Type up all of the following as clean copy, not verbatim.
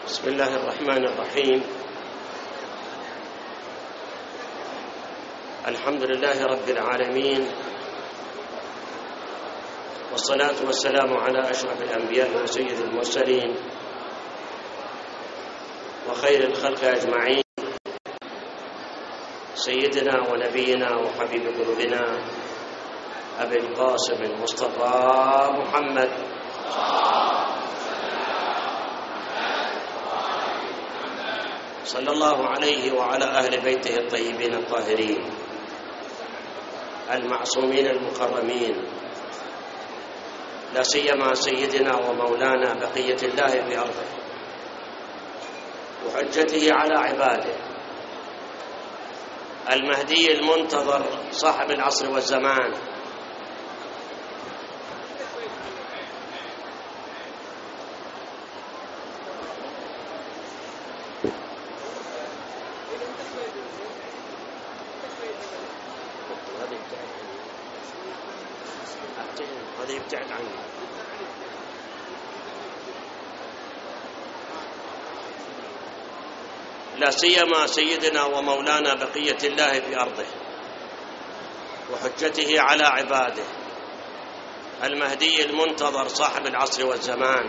بسم الله الرحمن الرحيم. الحمد لله رب العالمين، والصلاة والسلام على أشرف الأنبياء وسيد المرسلين وخير الخلق أجمعين، سيدنا ونبينا وحبيب قلوبنا أبي القاسم المصطفى محمد صلى الله عليه وعلى أهل بيته الطيبين الطاهرين المعصومين المكرمين، لا سيما سيدنا ومولانا بقية الله في أرضه وحجته على عباده، المهدي المنتظر صاحب العصر والزمان، هذا يبتعد عنه. لا سيما سيدنا ومولانا بقية الله في أرضه وحجته على عباده، المهدي المنتظر صاحب العصر والزمان،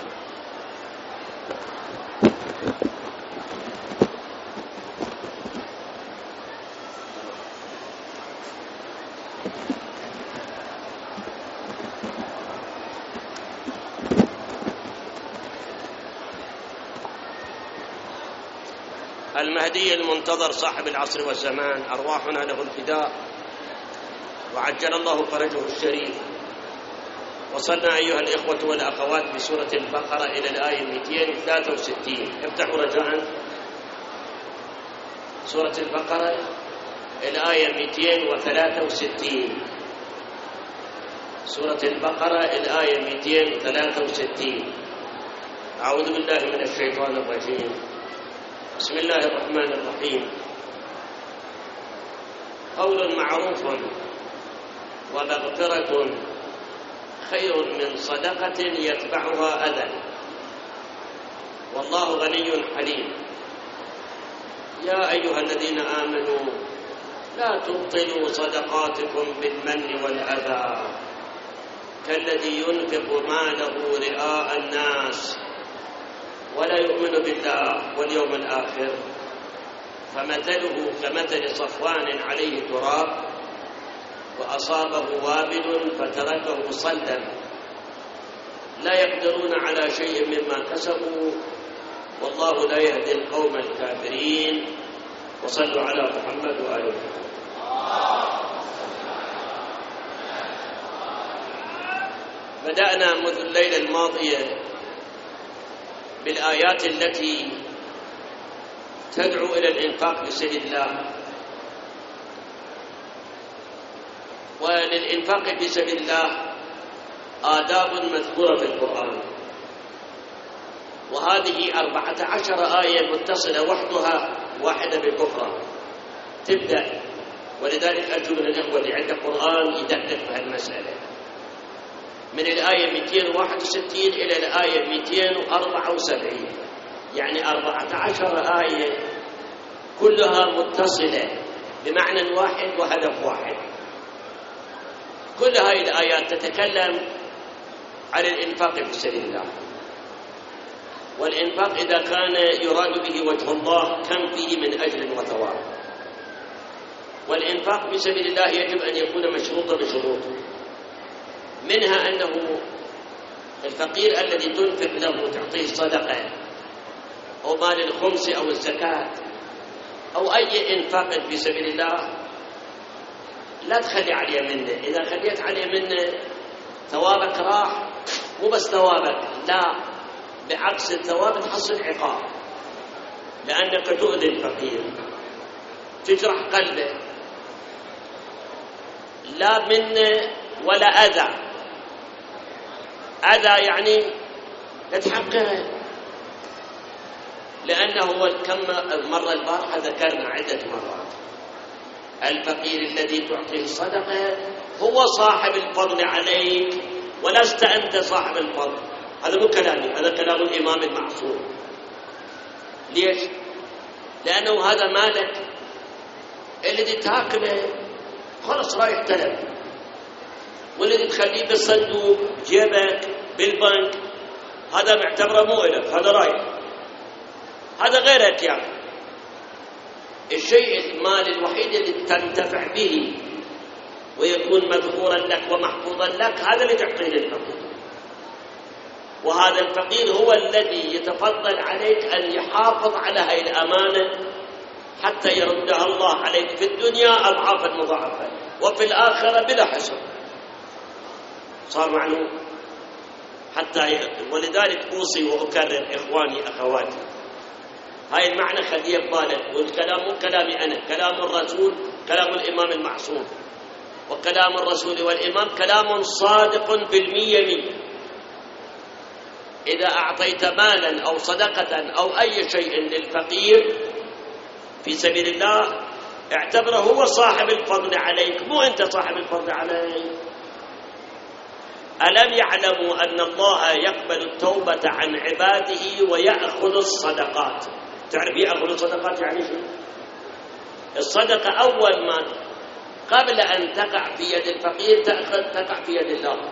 المهدي المنتظر صاحب العصر والزمان، أرواحنا له الفداء وعجل الله فرجه الشريف. وصلنا أيها الإخوة والأخوات بسورة البقرة إلى الآية 263. افتحوا رجاء سورة البقرة الآية 263. سورة البقرة الآية 263. أعوذ بالله من الشيطان الرجيم. بسم الله الرحمن الرحيم. قول معروف ومغفرة خير من صدقة يتبعها أذى، والله غني حليم. يا أيها الذين آمنوا لا تبطلوا صدقاتكم بالمن والأذى كالذي ينفق ماله رئاء الناس ولا يؤمن بالله واليوم الآخر، فمثله كمثل صفوان عليه تراب وأصابه وابل فتركه صلدا، لا يقدرون على شيء مما كسبوا، والله لا يهدي القوم الكافرين. وصلوا على محمد وآله. بدأنا منذ الليلة الماضية بالآيات التي تدعو إلى الإنفاق في سبيل الله، وللإنفاق في سبيل الله آداب مذكورة في القرآن، وهذه 14 آية متصلة وحدها واحدة بالأخرى تبدأ، ولذلك أرجو من الإخوة اللي عنده قرآن يدقق في هالمسألة. من الآية 261 إلى الآية 274، يعني 14 آية كلها متصلة بمعنى واحد وهدف واحد. كل هذه الآيات تتكلم عن الإنفاق في سبيل الله، والإنفاق إذا كان يراد به وجه الله كم فيه من أجر وثواب. والإنفاق في سبيل الله يجب أن يكون مشروطا بشروط، منها أنه الفقير الذي تنفق له تعطيه صدقة أو مال الخمس أو الزكاة أو أي إنفاق في سبيل الله لا تخلي عليه منه. إذا خليت عليه منه ثوابك راح، مو بس ثوابك، لا بعكس الثواب تحصل عقاب، لأنك تؤذي الفقير، تجرح قلبه، لا منه ولا أذى. أذى يعني تحقره، لأنه كم مرة البارحة ذكرنا عدة مرات الفقير الذي تعطيه الصدقة هو صاحب الفضل عليك ولست أنت صاحب الفضل. هذا مو كلامي، هذا كلام الإمام المعصوم ليش؟ لأنه هذا مالك الذي تاكله خلص رايح تلف، والذي تخليه بالصندوق جيبك بالبنك هذا معتبره مو إلك، هذا رايح، هذا غيرك يعني. الشيء المال الوحيد اللي تنتفع به ويكون مذخورا لك ومحفوظا لك هذا اللي تعطيه للفقير، وهذا الفقير هو الذي يتفضل عليك أن يحافظ على هذه الأمانة حتى يردها الله عليك في الدنيا أضعافا مضاعفة وفي الآخرة بلا حساب. صار معلوم حتى ولذلك أوصي وأكرر إخواني أخواتي هاي المعنى خليه ببالك، والكلام مو كلامي أنا، كلام الرسول، كلام الإمام المعصوم، وكلام الرسول والإمام كلام صادق بالمية. إذا أعطيت مالا أو صدقة أو أي شيء للفقير في سبيل الله اعتبره هو صاحب الفضل عليك، مو أنت صاحب الفضل عليك. ألم يعلموا أن الله يقبل التوبة عن عباده ويأخذ الصدقات؟ تعرف يأخذ الصدقات يعني شو؟ الصدقة أول ما قبل أن تقع في يد الفقير تقع في يد الله،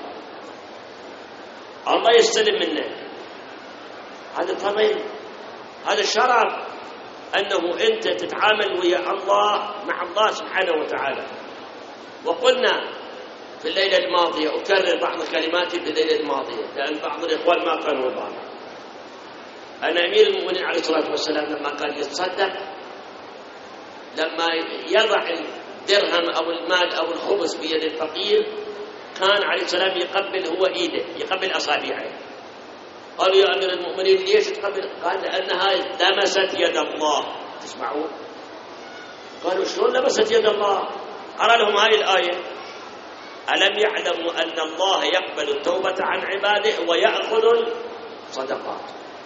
الله يستلم منك. هذا فضل، هذا شرف، أنه أنت تتعامل ويا الله مع الله سبحانه وتعالى. وقلنا في الليلة الماضية، أكرر بعض كلماتي في الليلة الماضية لأن بعض الإخوان ما كانوا يضعون، أن أمير المؤمنين عليه الصلاة والسلام لما كان يتصدق، لما يضع الدرهم أو المال أو الخبز بيد الفقير كان عليه السلام يقبل هو إيده، يقبل أصابعه. قالوا يا أمير المؤمنين ليش تقبل؟ قال لأنها لمست يد الله. تسمعون؟ قالوا شلون لمست يد الله؟ قرأ لهم هذه الآية: ألم يعلموا أن الله يقبل التوبة عن عباده ويأخذ الصدقات.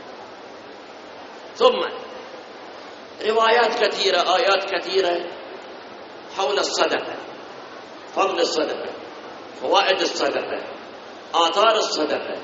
ثم روايات كثيرة، آيات كثيرة حول الصدقة، فضل الصدقة، فوائد الصدقة، آثار الصدقة.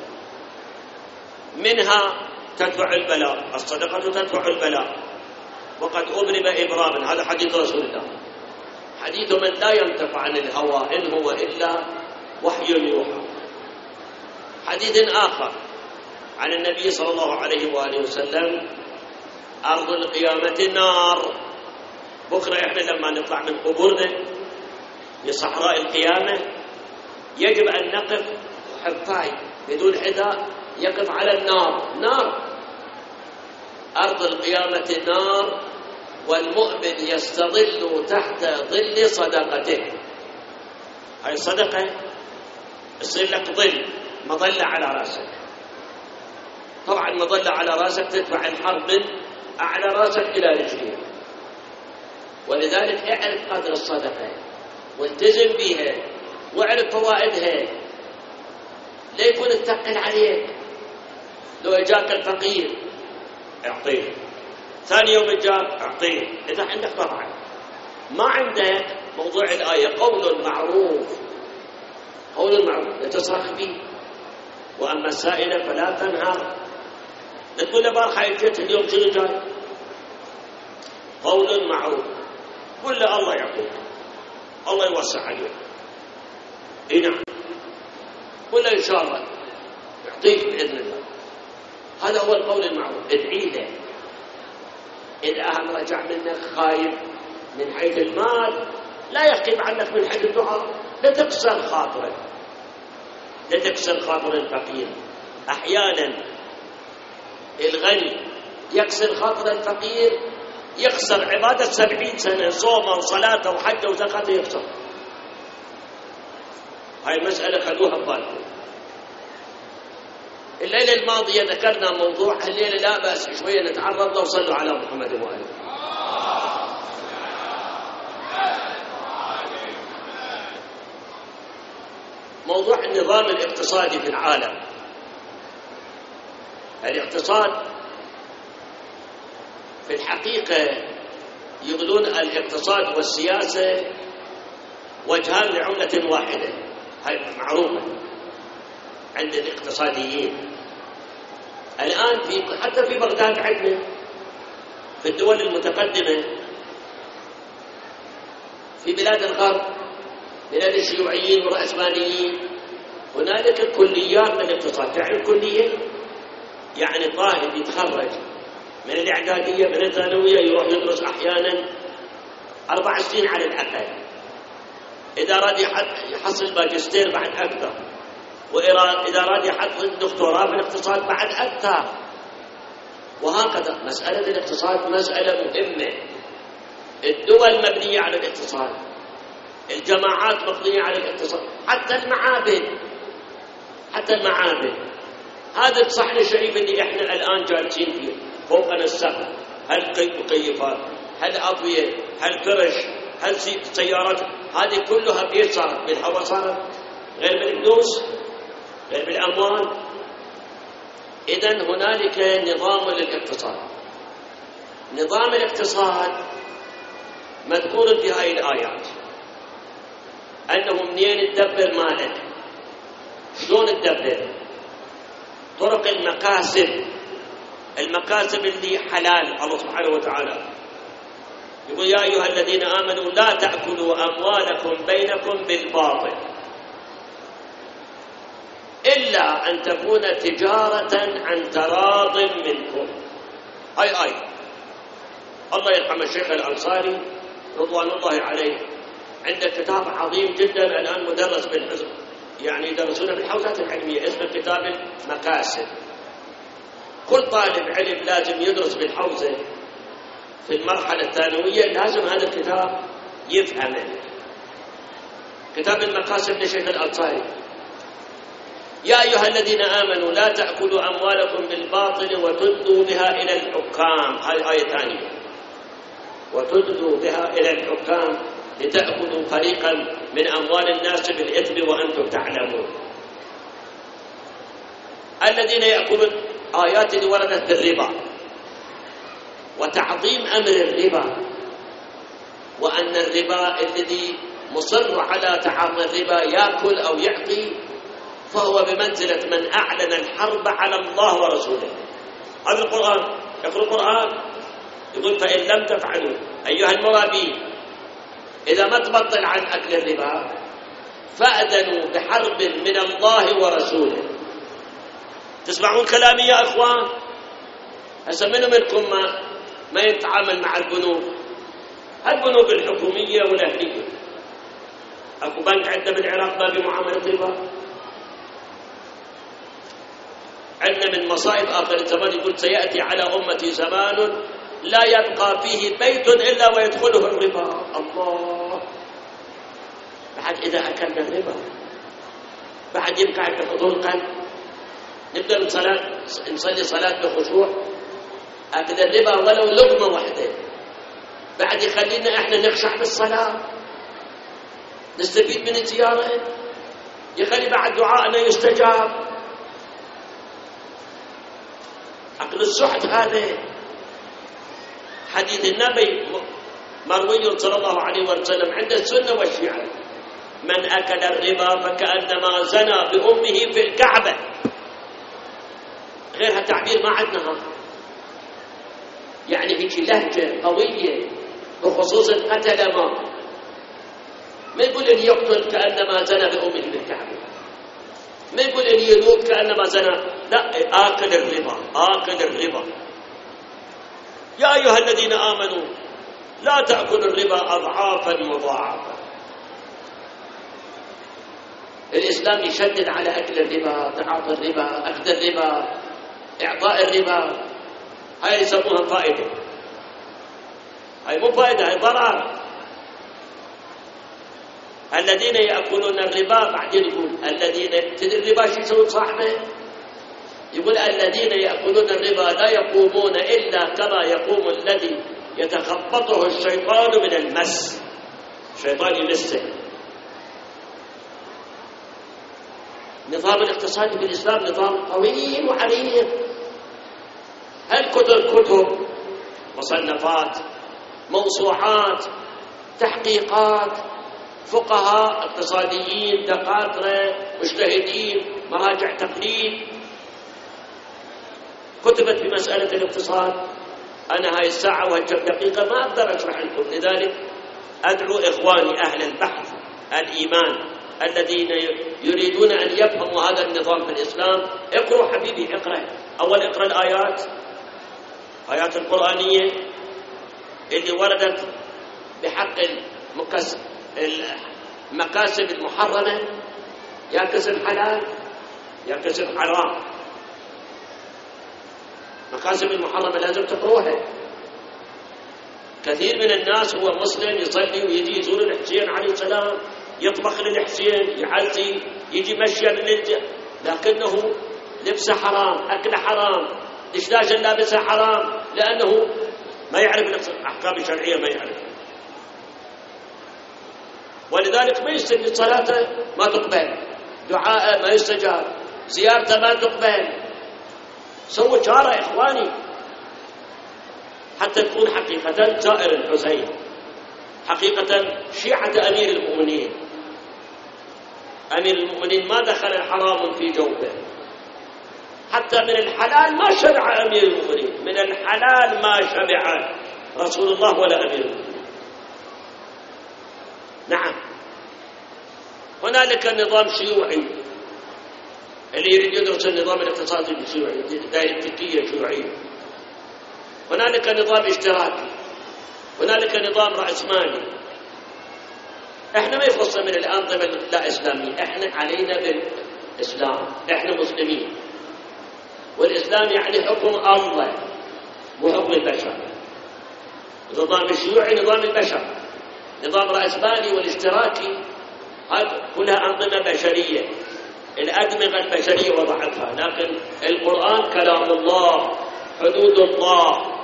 منها تدفع البلاء، الصدقة تدفع البلاء، وقد أضرب إبرابا، هذا حديث رسول الله، حديث من لا ينطق عن الهوى إن هو إلا وحي يوحى. حديث آخر عن النبي صلى الله عليه وآله وسلم: أرض القيامة نار. بكرة إحنا لما نطلع من قبورنا لصحراء القيامة يجب أن نقف حفاي بدون حذاء، يقف على النار، نار. أرض القيامة نار، والمؤمن يستظل تحت ظل صدقته. هاي صدقة يصير لك ظل، مظلة على رأسك. طبعا مظلة على رأسك تدفع الحر من أعلى رأسك إلى رجليك. ولذلك اعرف قدر الصدقة والتزم بها واعرف فوائدها، لا يكون الثقل عليك. لو اجاك الفقير اعطيه، ثاني يوم اجاك اعطيه، اذا عندك طبعا. ما عندك موضوع الآية: قول معروف، قول معروف لا تصرخ به، واما السائل فلا تنهر. لا تقول له بارخ جيت اليوم شنو جاي. قول معروف، قل له الله يعطيك، الله يوسع عليك. اي نعم، قل له ان شاء الله يعطيك باذن الله. هذا هو القول المعروف. ادعي له. إذا أهم رجع منك خايف من حيث المال لا يخيب عنك من حيث الدعاء. لا تكسر خاطرك، لا تكسر خاطر الفقير. أحيانا الغني يكسر خاطر الفقير، يخسر عبادة 70 سنة، صومه وصلاته وحجه وزكاته يخسر. هاي المسألة خلوها ببالكم. الليلة الماضية ذكرنا موضوع، الليلة لا بأس شوية نتعرض له. صلوا على محمد وآله. موضوع النظام الاقتصادي في العالم. الاقتصاد في الحقيقة يقولون الاقتصاد والسياسة وجهان لعملة واحدة، هاي معروفة عند الاقتصاديين. الآن حتى في بغداد عندنا في الدول المتقدمة في بلاد الغرب، بلاد الشيوعيين والرأسماليين، هنالك كليات من الاقتصاد. تعرف كلية؟ يعني طالب يتخرج من الإعدادية من الثانوية يروح يدرس أحيانا 4 سنين على الأقل، إذا أراد يحصل ماجستير بعد أكثر، وإذا أراد يحصل دكتوراه في الاقتصاد بعد أكثر، وهكذا. مسألة الاقتصاد مسألة مهمة. الدول مبنية على الاقتصاد، الجماعات مبنية على الاقتصاد، حتى المعابد. هذا الصحن الشريف اللي احنا الآن جالسين فيه فوقنا السقف، هل مكيفات، هل أضوية، هل فرش، هل سيارات، هذه كلها بإيش صارت؟ بالهواء صارت، غير بالفلوس، غير بالأموال. إذن هنالك نظام للاقتصاد. نظام الاقتصاد مذكور في هذه الآيات، أنه منين تدبر مالك، شلون تدبر، طرق المكاسب اللي حلال. الله سبحانه وتعالى يقول يا أيها الذين آمنوا لا تأكلوا أموالكم بينكم بالباطل إلا أن تكون تجارة عن تراض منكم. أي الله يرحم الشيخ الأنصاري رضوان الله عليه، عنده كتاب عظيم جدا الآن مدرس بالحزب، يعني يدرسونه بالحوزات العلمية، اسمه كتاب المكاسب. كل طالب علم لازم يدرس بالحوزة في المرحلة الثانوية، لازم هذا الكتاب يفهمه. كتاب المكاسب لشيخ الأنصاري. يا أيها الذين آمنوا لا تأكلوا أموالكم بالباطل وتدلوا بها إلى الحكام. هذه آية ثانية، وتدلوا بها إلى الحكام لتأكلوا فريقا من أموال الناس بالإثم وأنتم تعلمون. الذين يأكلون آيات اللي وردت بالربا وتعظيم أمر الربا، وأن الربا الذي مصر على تعاطي الربا يأكل أو يعطي فهو بمنزلة من أعلن الحرب على الله ورسوله. هذا القرآن، يقرأ القرآن يقول فإن لم تفعلوا أيها المرابين، إذا ما تبطل عن أكل الربا فأذنوا بحرب من الله ورسوله. تسمعون كلامي يا أخوان؟ هسه منكم ما يتعامل مع البنوك، البنوك الحكومية والأهلية. أكو بنك عندنا بالعراق ما بمعاملة ربا. عندنا من مصائب آخر الزمان يقول سيأتي على أمتي زمان لا يبقى فيه بيت إلا ويدخله الربا. الله، بعد إذا أكلنا الربا بعد يبقى عند حضور قلب، نقدر نصلي صلاة بخشوع. أكل الربا ولو لقمة واحدة بعد يخلينا إحنا نخشع بالصلاة، نستفيد من الزيارة، يخلي بعد دعائنا يستجاب. عقل السحت هذا. حديث النبي مروي صلى الله عليه وسلم عند السنة والشيعة: من أكل الربا فكأنما زنى بأمه في الكعبة. غيرها تعبير ما عندنا، يعني هيك لهجة قوية بخصوص القتل. ما يقول إن يقتل كأنما زنى بأمه في الكعبة، ما يقول إن يلوب كأنما زنى، لا، آكل الربا. يا أيها الذين آمنوا لا تأكلوا الربا أضعافا مضاعفة. الإسلام يشدد على أكل الربا، تعاطي الربا، أخذ الربا، إعطاء الربا. هاي يسموها فائدة، هاي مو فائدة، هاي ضرر. الذين يأكلون الربا، بعدين يقول الذين تدري الربا شو يسوي صاحبه؟ يقول الذين يأكلون الربا لا يقومون إلا كما يقوم الذي يتخبطه الشيطان من المس. الشيطان يمسه. نظام الاقتصادي بالإسلام نظام قوي وعريض. كتب مصنفات، موسوعات، تحقيقات، فقهاء اقتصاديين، دكاترة، مجتهدين، مراجع تقليد كتبت بمسألة الاقتصاد. أنا هاي الساعة وهالكم دقيقة ما أقدر أشرح لكم، لذلك أدعو إخواني أهل البحث الإيمان الذين يريدون أن يفهموا هذا النظام في الإسلام، اقروا حبيبي، اقرأ أول، اقرأ آيات القرآنية اللي وردت بحق المكاسب المحرمة، يا كسب حلال يا كسب حرام. مكاسب المحرمة لازم تقروها. كثير من الناس هو مسلم يصلي ويجي يزور الحسين عليه السلام، يطبخ للحسين، يعزي، يجي مشيا لكنه لبسه حرام، أكله حرام. ليش لابسه حرام؟ لأنه ما يعرف الأحكام الشرعية، ما يعرف، ولذلك ما يستجيب، صلاته ما تقبل، دعاءه ما يستجاب، زيارته ما تقبل. سووا شارة يا إخواني حتى تكون حقيقة زائر الحسين، حقيقة شيعة أمير المؤمنين. أمير المؤمنين ما دخل حرام في جوفه، حتى من الحلال ما شبع أمير المؤمنين، من الحلال ما شبع رسول الله ولا أمير المؤمنين. نعم، هنالك نظام شيوعي، اللي يريد يدرس النظام الاقتصادي الشيوعي، دايلكتيكية شيوعية. هنالك نظام اشتراكي، هنالك نظام رأسمالي. احنا ما يخصنا من الأنظمة لا إسلامية، احنا علينا بالإسلام، احنا مسلمين، والإسلام يعني حكم الله وحكم البشر. النظام الشيوعي نظام البشر، نظام رأسمالي والاشتراكي، هذه كلها أنظمة بشرية، الأدمغة البشرية وضعتها. لكن القرآن كلام الله، حدود الله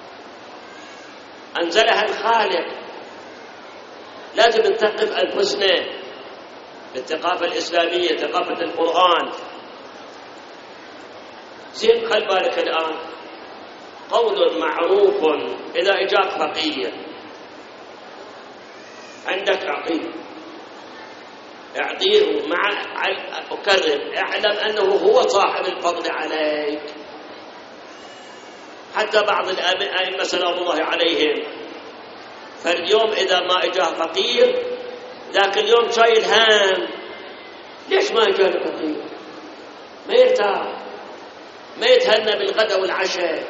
أنزلها الخالق. لازم نثقف أنفسنا بالثقافة الإسلامية، ثقافة القرآن. زين، خل بالك الآن قول معروف إذا إجاك فقير عندك عقيدة اعطيه، مع أكرر، اعلم أنه هو صاحب الفضل عليك. حتى بعض الأئمة سلام الله عليهم، فاليوم إذا ما إجاه فقير ذاك اليوم شايل هم، ليش ما إجاه فقير؟ ما يرتاح، ما يتهنى بالغداء والعشاء.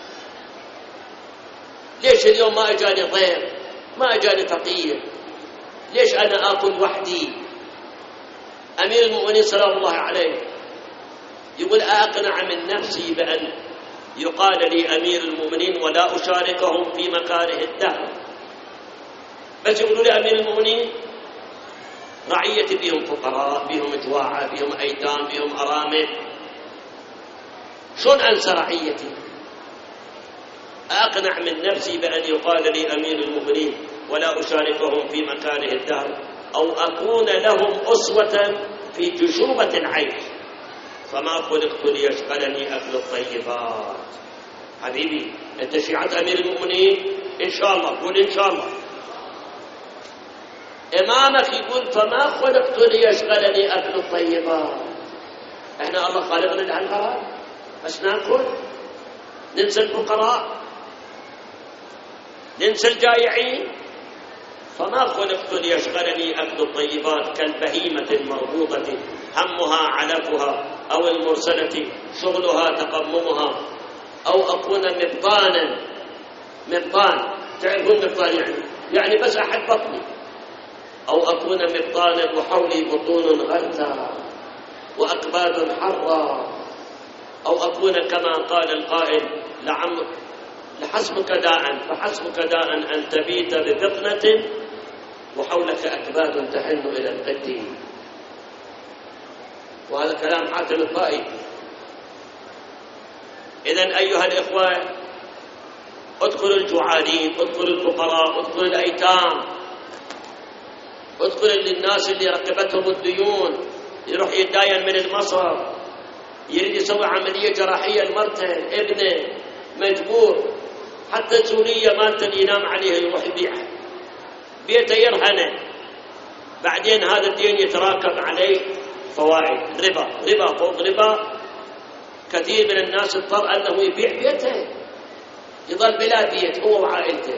ليش اليوم ما إجاني ضيف، ما إجاني فقير؟ ليش أنا آكل وحدي؟ أمير المؤمنين سلام الله عليه يقول أقنع من نفسي بأن يقال لي أمير المؤمنين ولا أشاركهم في مكاره الدهر. بس يقولوا لي أمير المؤمنين، رعيتي بهم فقراء، بهم جواعة، بهم أيتام، بهم أرامل، شلون أنسى رعيتي؟ أقنع من نفسي بأن يقال لي أمير المؤمنين ولا أشاركهم في مكاره الدهر، أو أكون لهم أسوة في جشوبة العيش، فما خلقت ليشغلني أكل الطيبات. حبيبي أنت شيعة أمير المؤمنين إن شاء الله، قول إن شاء الله. إمامك يقول فما خلقت ليشغلني أكل الطيبات. إحنا الله خالقنا لهالغرض بس ناكل، ننسى الفقراء، ننسى الجائعين. فما خلقت ليشغلني أكل الطيبات كالبهيمة المربوطة همها علفها، أو المرسلة شغلها تقممها، أو أكون مبطان، تعرفون مبطان يعني بس أحد بطني، أو أكون مبطانا وحولي بطون غرثا وأكباد حرة، أو أكون كما قال القائل لحسبك داء، فحسبك داء أن تبيت بفطنة وحولك أكباد تحن إلى القد. وهذا كلام حاتم الطائي. إذن أيها الإخوة، ادخلوا الجوعانين، ادخلوا الفقراء، ادخلوا الأيتام، ادخلوا للناس اللي ركبتهم الديون، يروح يتداين من المصرف، يريد يسوي عملية جراحية لمرته، ابنه مجبور، حتى سورية مالته ينام عليها يروح يبيعها، بيته يرهنه، بعدين هذا الدين يتراكم عليه فوائد، ربا فوق ربا. كثير من الناس اضطر أنه يبيع بيته، يظل بلا بيت هو وعائلته.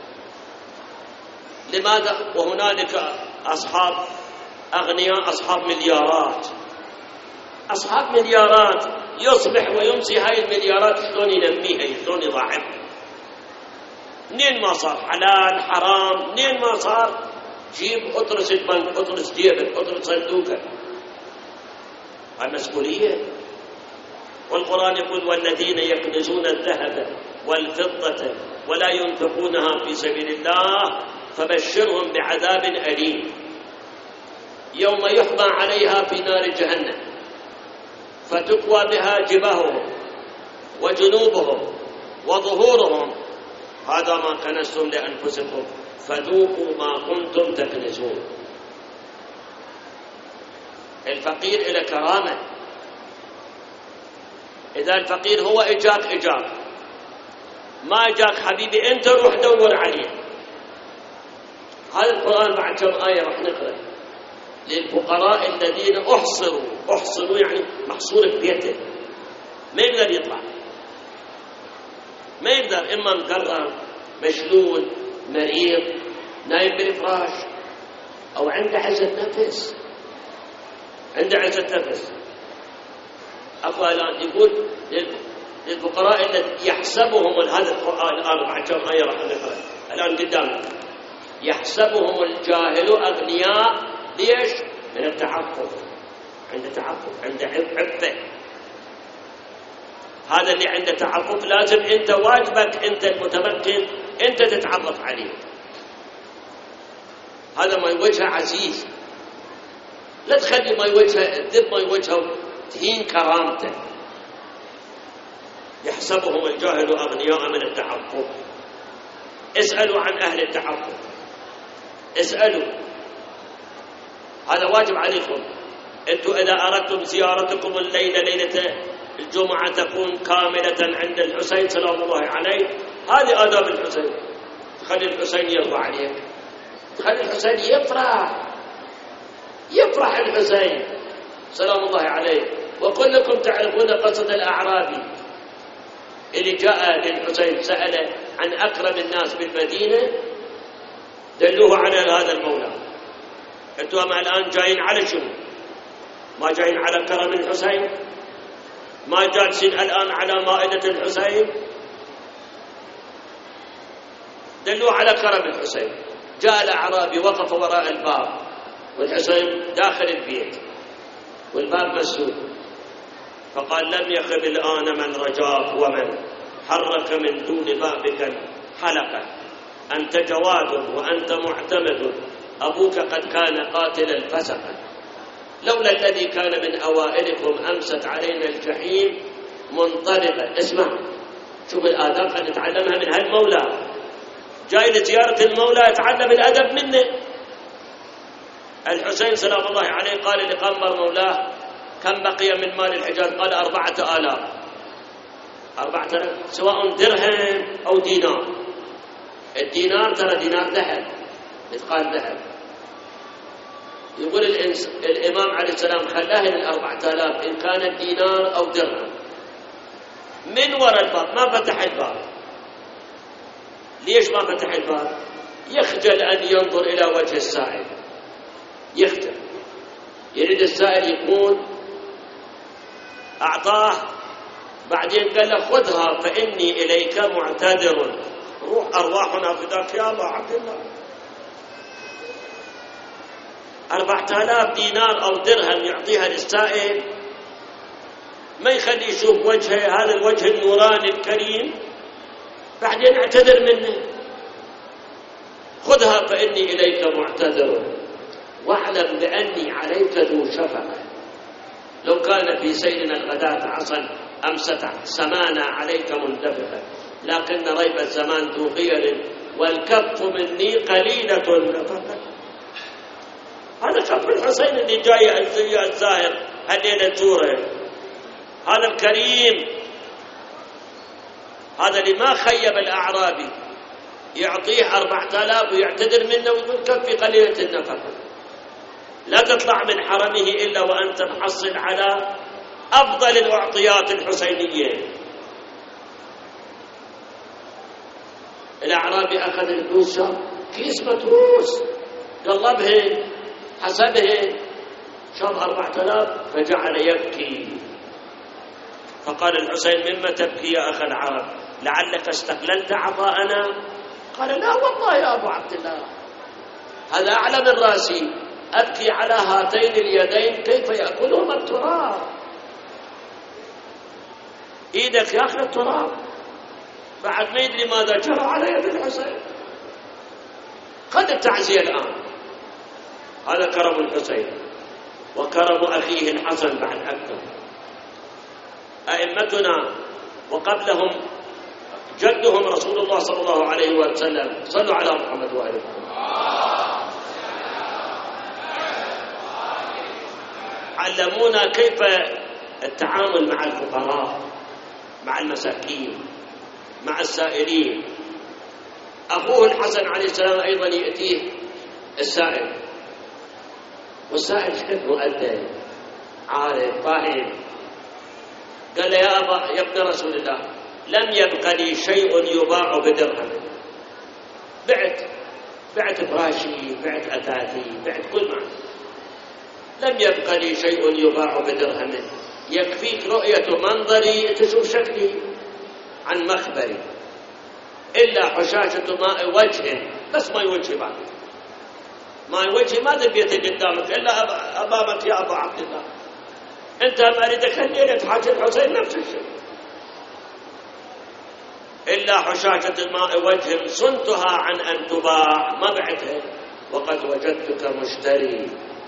لماذا؟ وهنالك أصحاب أغنياء، أصحاب مليارات، أصحاب مليارات، يصبح ويمسي هاي المليارات شلون ينميها، شلون يضاعفها؟ منين ما صار حلال حرام، منين ما صار جيب اطرس البنك، اطرس جيبك، اطرس صندوقك. هاي مسؤولية. والقرآن يقول والذين يكنزون الذهب والفضة ولا ينفقونها في سبيل الله فبشرهم بعذاب أليم يوم يحمى عليها في نار جهنم فتكوى بها جباههم وجنوبهم وظهورهم هذا ما كنزتم لأنفسكم فذوقوا ما كنتم تكنزون. الفقير إلى كرامة. إذا الفقير هو إجاك ما إجاك حبيبي أنت روح دور عليه. هذا القرآن بعد كم آية راح نقرأ للفقراء الذين أحصروا يعني محصور ببيته، ما يقدر يطلع، ما يقدر، إما مقرر، مشلول، مريض، نايم بالفراش، أو عنده عزة نفس، أقوى الآن يقول للفقراء الذين يحسبهم هذا القرآن الآن بعد كم آية راح نقرأ الآن قدامنا يحسبهم الجاهل أغنياء. ليش؟ من التعفف، عنده تعفف، عنده عفة. هذا اللي عنده تعفف لازم أنت واجبك أنت المتمكن أنت تتعرف عليه. هذا ما يوجهه عزيز، لا تخلي ما يوجهه الذب، ما يوجهه تهين كرامته. يحسبهم الجاهل أغنياء من التعفف. اسألوا عن أهل التعفف، اسألوا، هذا واجب عليكم. أنتم إذا أردتم زيارتكم الليلة ليلة الجمعة تكون كاملة عند الحسين سلام الله عليه، هذه آداب الحسين. تخلي الحسين يرضى عليك، تخلي الحسين يفرح الحسين سلام الله عليه. وكلكم تعرفون قصة الأعرابي اللي جاء للحسين سأل عن أقرب الناس بالمدينة، دلوه على هذا المولى. أنتم الآن جايين على شنو؟ ما جايين على كرم الحسين؟ ما جالسين الآن على مائدة الحسين؟ دلوه على كرم الحسين. جاء الأعرابي وقف وراء الباب والحسين داخل البيت والباب مسدود، فقال لم يخب الآن من رجاك ومن حرك من دون بابك الحلقة، أنت جواد وأنت معتمد، أبوك قد كان قاتلا فسقا، لولا الذي كان من أوائلكم أمست علينا الجحيم منطلقا. اسمع، شوف الآداب قد نتعلمها من هالمولى، جاي لزيارة المولى يتعلم الأدب منه. الحسين سلام الله عليه قال لقمر مولاه كم بقي من مال الحجاز؟ قال 4000. 4000 سواء درهم أو دينار. الدينار ترى دينار ذهب، مثقال ذهب. يقول الإمام عليه السلام خلاه من 4000 إن كان الدينار أو درهم. من وراء الباب ما فتح الباب. ليش ما فتح الباب؟ يخجل أن ينظر إلى وجه السائل، يخجل، يريد السائل يكون أعطاه، بعدين قال له خذها فإني إليك معتذر، روح أرواحنا فداك يا أبا عبد الله. 4000 دينار أو درهم يعطيها للسائل، ما يخلي يشوف وجهه، هذا الوجه النوراني الكريم، بعدين اعتذر منه. خذها فإني إليك معتذر واعلم بأني عليك ذو شفقة، لو كان في سيرنا الغداة عصا أمست سمانا عليك منتفخة، لكن ريب الزمان ذو غير والكف مني قليلة نفقة. هذا كف الحسين اللي جاي الزاهر هالليلة زوره، هذا الكريم، هذا اللي ما خيب الأعرابي، يعطيه 4000 ويعتذر منه ويقول كفي قليلة النفقة. لا تطلع من حرمه إلا وأنت محصل على أفضل الأعطيات الحسينية. الأعرابي أخذ الفلوس، كيس متروس، قلبهن حسبهن، شاف 4000 فجعل يبكي. فقال الحسين: مما تبكي يا أخ العرب؟ لعلك استقللت عطاءنا؟ قال: لا والله يا أبو عبد الله، هذا أعلى من رأسي، أبكي على هاتين اليدين كيف يأكلهما التراب. إيدك يأكل التراب، بعد ما يدري ماذا جرى على يد الحسين. قد التعزية الآن. هذا كرم الحسين وكرم أخيه الحسن بعد أكثر. أئمتنا وقبلهم جدهم رسول الله صلى الله عليه وسلم، صلوا على محمد وآله، علمونا كيف التعامل مع الفقراء، مع المساكين، مع السائلين. أخوه الحسن عليه السلام أيضا يأتيه السائل، والسائل شكله مؤدب عارف فاهم. قال: يا ابن رسول الله، لم يبق لي شيء يباع بدرهم، بعت فراشي، بعت أثاثي، بعت كل ما، لم يبق لي شيء يباع بدرهم، يكفيك رؤية منظري تشوف شكلي عن مخبري، إلا حشاشة ماء وجهه، بس ماء وجهي بعد، ماء وجهي ما دبيته قدامك إلا أمامك يا أبو عبد الله. أنت ما أريدك الليلة حاجة الحسين نفس الشيء، إلا حشاشة ماء وجه صنتها عن أن تباع، ما بعتها، وقد وجدتك مشتري،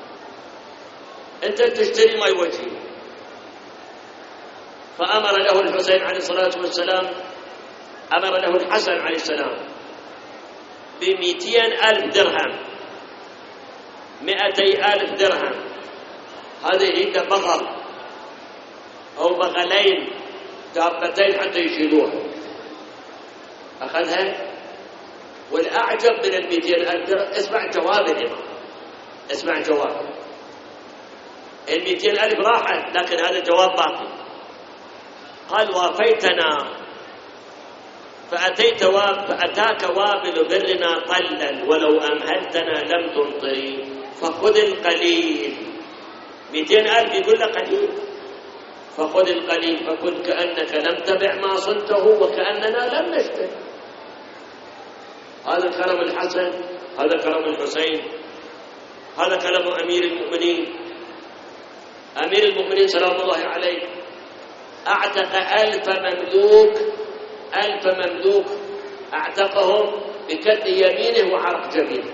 أنت تشتري ماء وجهي. فأمر له الحسين عليه الصلاة والسلام، أمر له الحسن عليه السلام ب200,000 درهم، 200,000 درهم. هذا يريد بغل أو بغلين، دابتين حتى يشيلوها. أخذها. والأعجب من 200,000 درهم، اسمع جواب الإمام، اسمع جواب. 200,000 راحت، لكن هذا جواب باقي. قال: وافيتنا فأتاك وابل برنا طلا، ولو أمهلتنا لم تمطري، فخذ القليل. 200,000 يقول له قليل، فخذ القليل، فكن كأنك لم تبع ما صنته وكأننا لم نشتري. هذا كرم الحسن، هذا كرم الحسين، هذا كلام أمير المؤمنين. أمير المؤمنين سلام الله عليه أعتق 1000 مملوك، 1000 مملوك أعتقهم بكد يمينه وعرق جبينه.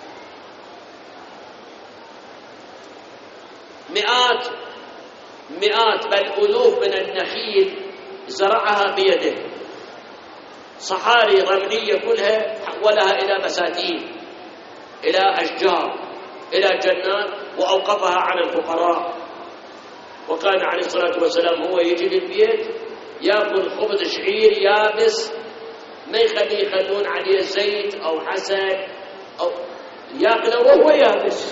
مئات بل ألوف من النخيل زرعها بيده، صحاري رملية كلها حولها إلى بساتين، إلى أشجار، إلى جنات، وأوقفها على الفقراء. وكان عليه الصلاة والسلام هو يجي للبيت يأكل خبز شعير يابس، ما يخلون عليه زيت أو حسن، أو يأكله وهو يابس.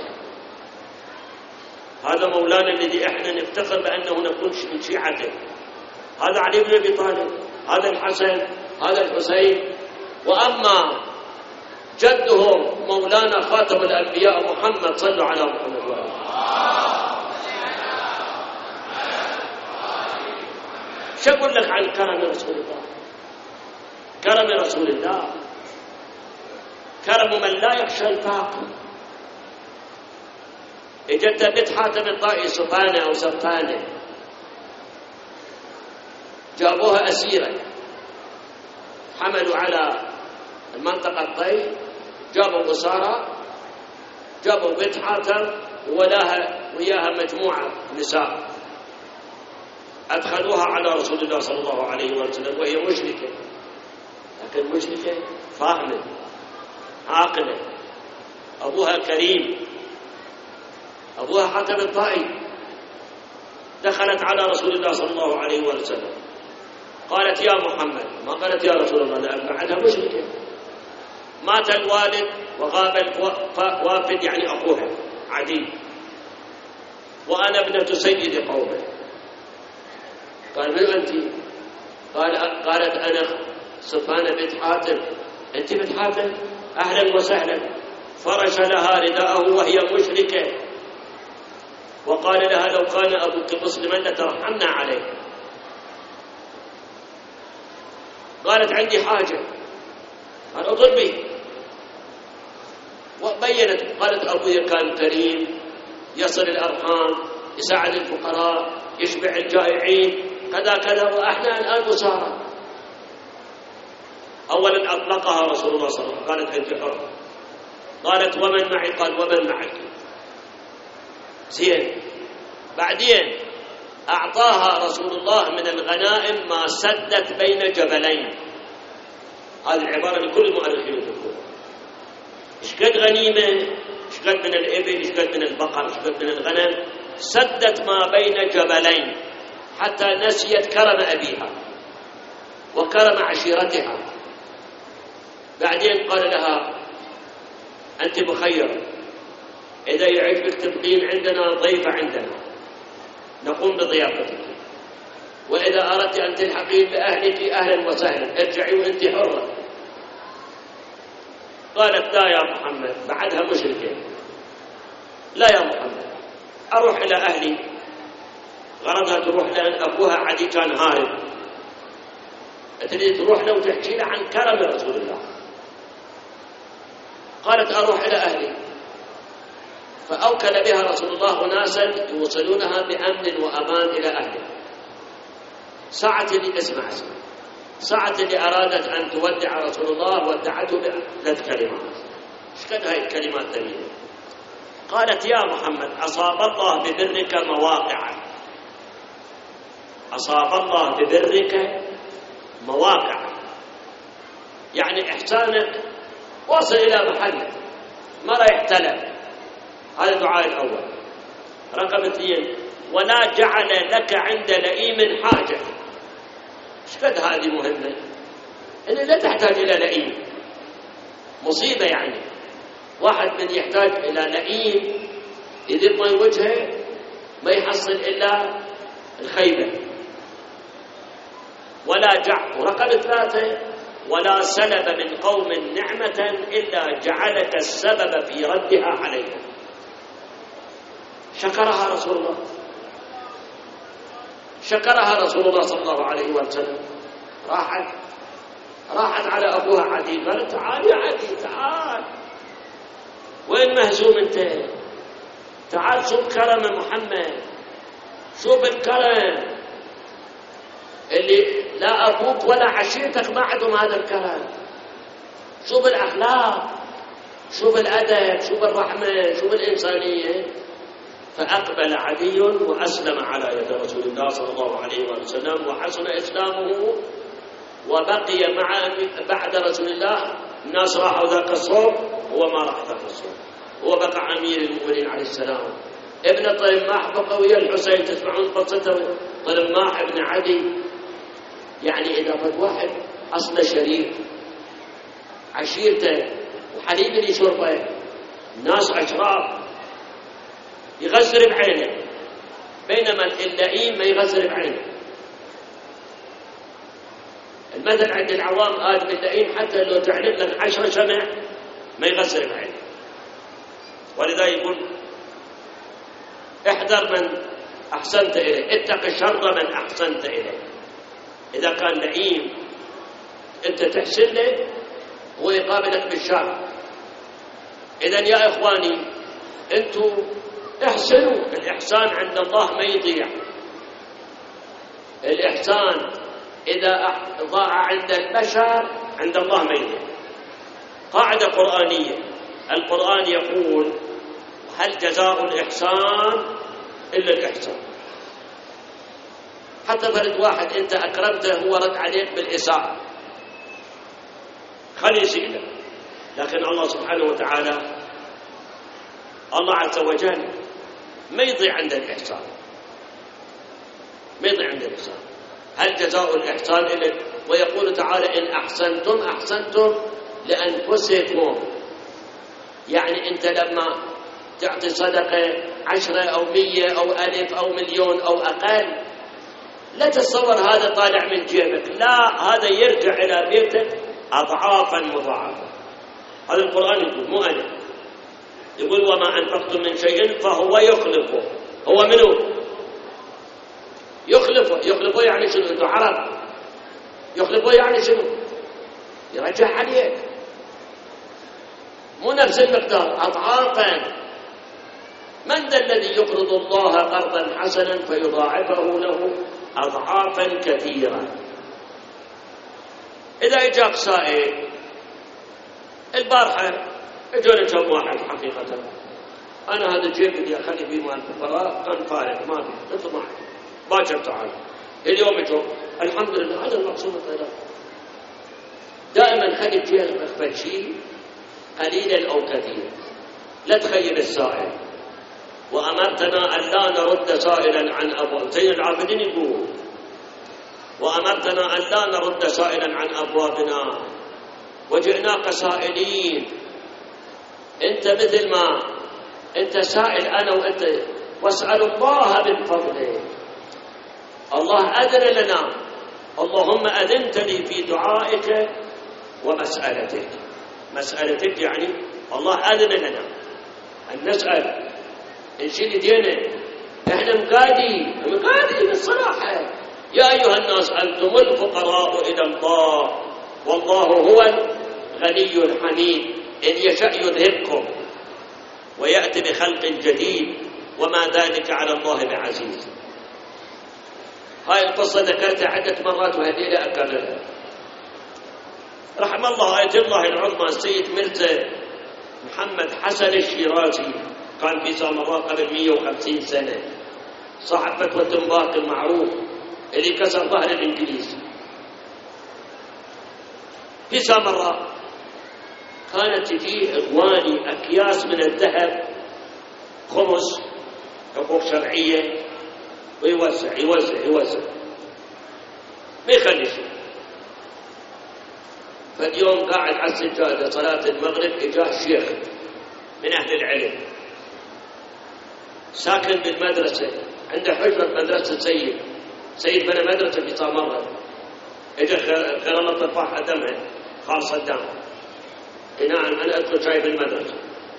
هذا مولانا الذي احنا نفتخر بأنه نكون من شيعته. هذا علي بن أبي طالب، هذا الحسن، هذا الحسين. وأما جدهم مولانا خاتم الأنبياء محمد، صلوا على محمد وآله. شو أقول لك عن كرم رسول الله؟ كرم رسول الله كرم من لا يخشى الفاقة. اجت بنت حاتم الطائي سبانة أو سبانة، جابوها أسيرة، حملوا على المنطقة الطي، جابوا قصارى، جابوا بنت حاتم وياها مجموعة نساء، أدخلوها على رسول الله صلى الله عليه وسلم وهي مشركة، لكن مشركة فاهمة عاقلة، أبوها كريم، أبوها حاتم الطائي. دخلت على رسول الله صلى الله عليه وسلم، قالت: يا محمد، ما قالت يا رسول الله، لأن بعدها مشركة. مات الوالد وغاب الوافد، يعني أخوها عدي، وأنا ابنة سيد قومه. قال: من أنت؟ قالت: أنا سفانة بنت حاتم أنت بتحافل؟ أهلا وسهلا. فرش لها رداءه وهي مشركة، وقال لها لو كان أبوك مسلما لترحمنا عليه. قالت عندي حاجة. قال اطلبي. وبينت قالت أبوي كان كريم، يصل الأرحام، يساعد الفقراء، يشبع الجائعين، كذا كذا، وإحنا الآن أسارى. أولا أطلقها رسول الله صلى الله عليه وسلم، قالت أنت حرة. قالت ومن معي؟ قال ومن معك. زين. بعدين أعطاها رسول الله من الغنائم ما سدت بين جبلين. هذه العبارة لكل المؤرخين يذكرون. إيش قد غنيمة، إيش قد من الإبل، إيش قد من البقر، إيش قد من الغنم، سدت ما بين جبلين حتى نسيت كرم أبيها وكرم عشيرتها. بعدين قال لها أنت مخيرة، إذا يعجبك تبقين عندنا ضيفة عندنا نقوم بضيافتك، وإذا أردت أن تلحقين بأهلك أهلا وسهلا، ارجعي وأنت حرة. قالت لا يا محمد، بعدها مشركة، لا يا محمد، أروح إلى أهلي. غرضها تروح لأن أبوها عدي كان هارب، تريد تروح له وتحكي له عن كرم رسول الله. قالت أروح إلى أهلي. فأوكل بها رسول الله ناسا يوصلونها بأمن وأمان إلى أهلها. ساعة اللي اسمع ساعة اللي أرادت أن تودع رسول الله ودعته بثلاث كلمات. ايش قد هاي الكلمات ثمينة؟ قالت يا محمد أصاب الله ببرك مواقع، أصاب الله ببرك مواقع، يعني إحسانك واصل إلى محله ما راح يحتلم. هذا الدعاء الأول. رقم 2 ولا جعل لك عند لئيم حاجة. ايش قد هذه مهمة؟ إن لا تحتاج إلى لئيم، مصيبة يعني. واحد من يحتاج إلى لئيم يذب من وجهه ما يحصل إلا الخيبة. ولا جعل. ورقم 3 ولا سلب من قوم نعمة إلا جعلك السبب في ردها عليهم. شكرها رسول الله، شكرها رسول الله صلى الله عليه وسلم. راحت على أبوها عدي، قالت تعال يا عدي تعال، وين مهزوم انت؟ تعال شوف كرم محمد، شوف الكرم اللي لا أبوك ولا عشيرتك ما عندهم هذا الكرم. شوف الأخلاق، شوف الأدب، شوف الرحمة، شوف الإنسانية. فأقبل عدي وأسلم على يد رسول الله صلى الله عليه وسلم وحسن إسلامه، وبقي بعد رسول الله. الناس راحوا ذاك الصوم، هو ما راح ذاك الصوم، هو بقى أمير المؤمنين عليه السلام. ابن طلماح بقى ويا الحسين، تسمعون قصته. طلماح ابن عدي، يعني إذا فات واحد أصله شريف، عشيرته وحليب اللي يشربه، الناس أشراف، يغسر بعينه، بينما اللئيم ما يغسر بعينه. المثل عند العوام قال باللئيم حتى لو تعلم لك 10 شمع ما يغسر بعينه. ولذا يقول احذر من أحسنت إليه، اتق شر من أحسنت إليه. إذا كان لئيم أنت تحسن له، هو يقابلك بالشر. إذن يا إخواني أنتم احسنوا. الإحسان عند الله ما يضيع. الإحسان إذا ضاع عند البشر عند الله ما يضيع. قاعدة قرآنية، القرآن يقول هل جزاء الإحسان إلا الإحسان. حتى فرد واحد أنت أكرمته هو رد عليك بالإساءة، خلي يسيئك. لكن الله سبحانه وتعالى، الله عز وجل ما يضيع عند الإحسان، ما يضيع عند الإحسان. هل جزاء الإحسان إلا. ويقول تعالى إن أحسنتم أحسنتم لأنفسكم. يعني أنت لما تعطي صدقة 10 أو 100 أو 1000 أو مليون أو أقل، لا تتصور هذا طالع من جيبك، لا، هذا يرجع إلى بيتك أضعافا مضاعفة. هذا القرآن يقول، مو أنا. يقول وما أنفقتم من شيء فهو يخلفه. هو منه يخلفه يعني شنو؟ أنتم عرب. يخلفه يعني شنو؟ يرجع عليك، مو نفس المقدار، أضعافا. من ذا الذي يقرض الله قرضا حسنا فيضاعفه له أضعافا كثيرة؟ إذا إجاك سائل البارحة اجوني كم واحد حقيقة، أنا هذا الجيب اللي أخلي فيه مال الفقراء كان فارغ ما في، مثل ما باكر تعال اليوم اجوا الحمد لله. هذا المقصود الطيران. دائما خلي الجيب أخفل شيء قليلا أو كثيرا. لا تخيل السائل. وأمرتنا أن لا نرد سائلا عن أبواب زين العابدين يقول وأمرتنا أن لا نرد سائلا عن أبوابنا وجئناك سائلين. أنت مثل ما أنت سائل أنا وأنت، واسأل الله من فضله. الله أذن لنا، اللهم أذنت لي في دعائك ومسألتك. مسألتك يعني الله أذن لنا أن نسأل نشيل دينا. احنا مقادي بالصراحة. يا أيها الناس أنتم الفقراء إلى الله والله هو الغني الحميد، إن يشاء يذهبكم ويأتي بخلق جديد وما ذلك على الله بعزيز. هاي القصة ذكرتها عدة مرات وهذه لا أكررها. رحم الله آية الله العظمى السيد مرزا محمد حسن الشيرازي، كان في سامراء قبل 150 سنة، صاحب فتوى تنباك المعروف اللي كسر ظهر الإنجليز. في سامراء كانت تجي إخواني أكياس من الذهب، خمس حقوق شرعية، ويوزع ما يخلي شيء. فاليوم قاعد على السجادة صلاة المغرب إجاه شيخ من أهل العلم ساكن بالمدرسة، عنده حجرة مدرسة سيد بنى مدرسة في سامراء. إجا خير الله طفاح دمها خالصة الدم. نعم أنا أدخل شاي بالمدرسة.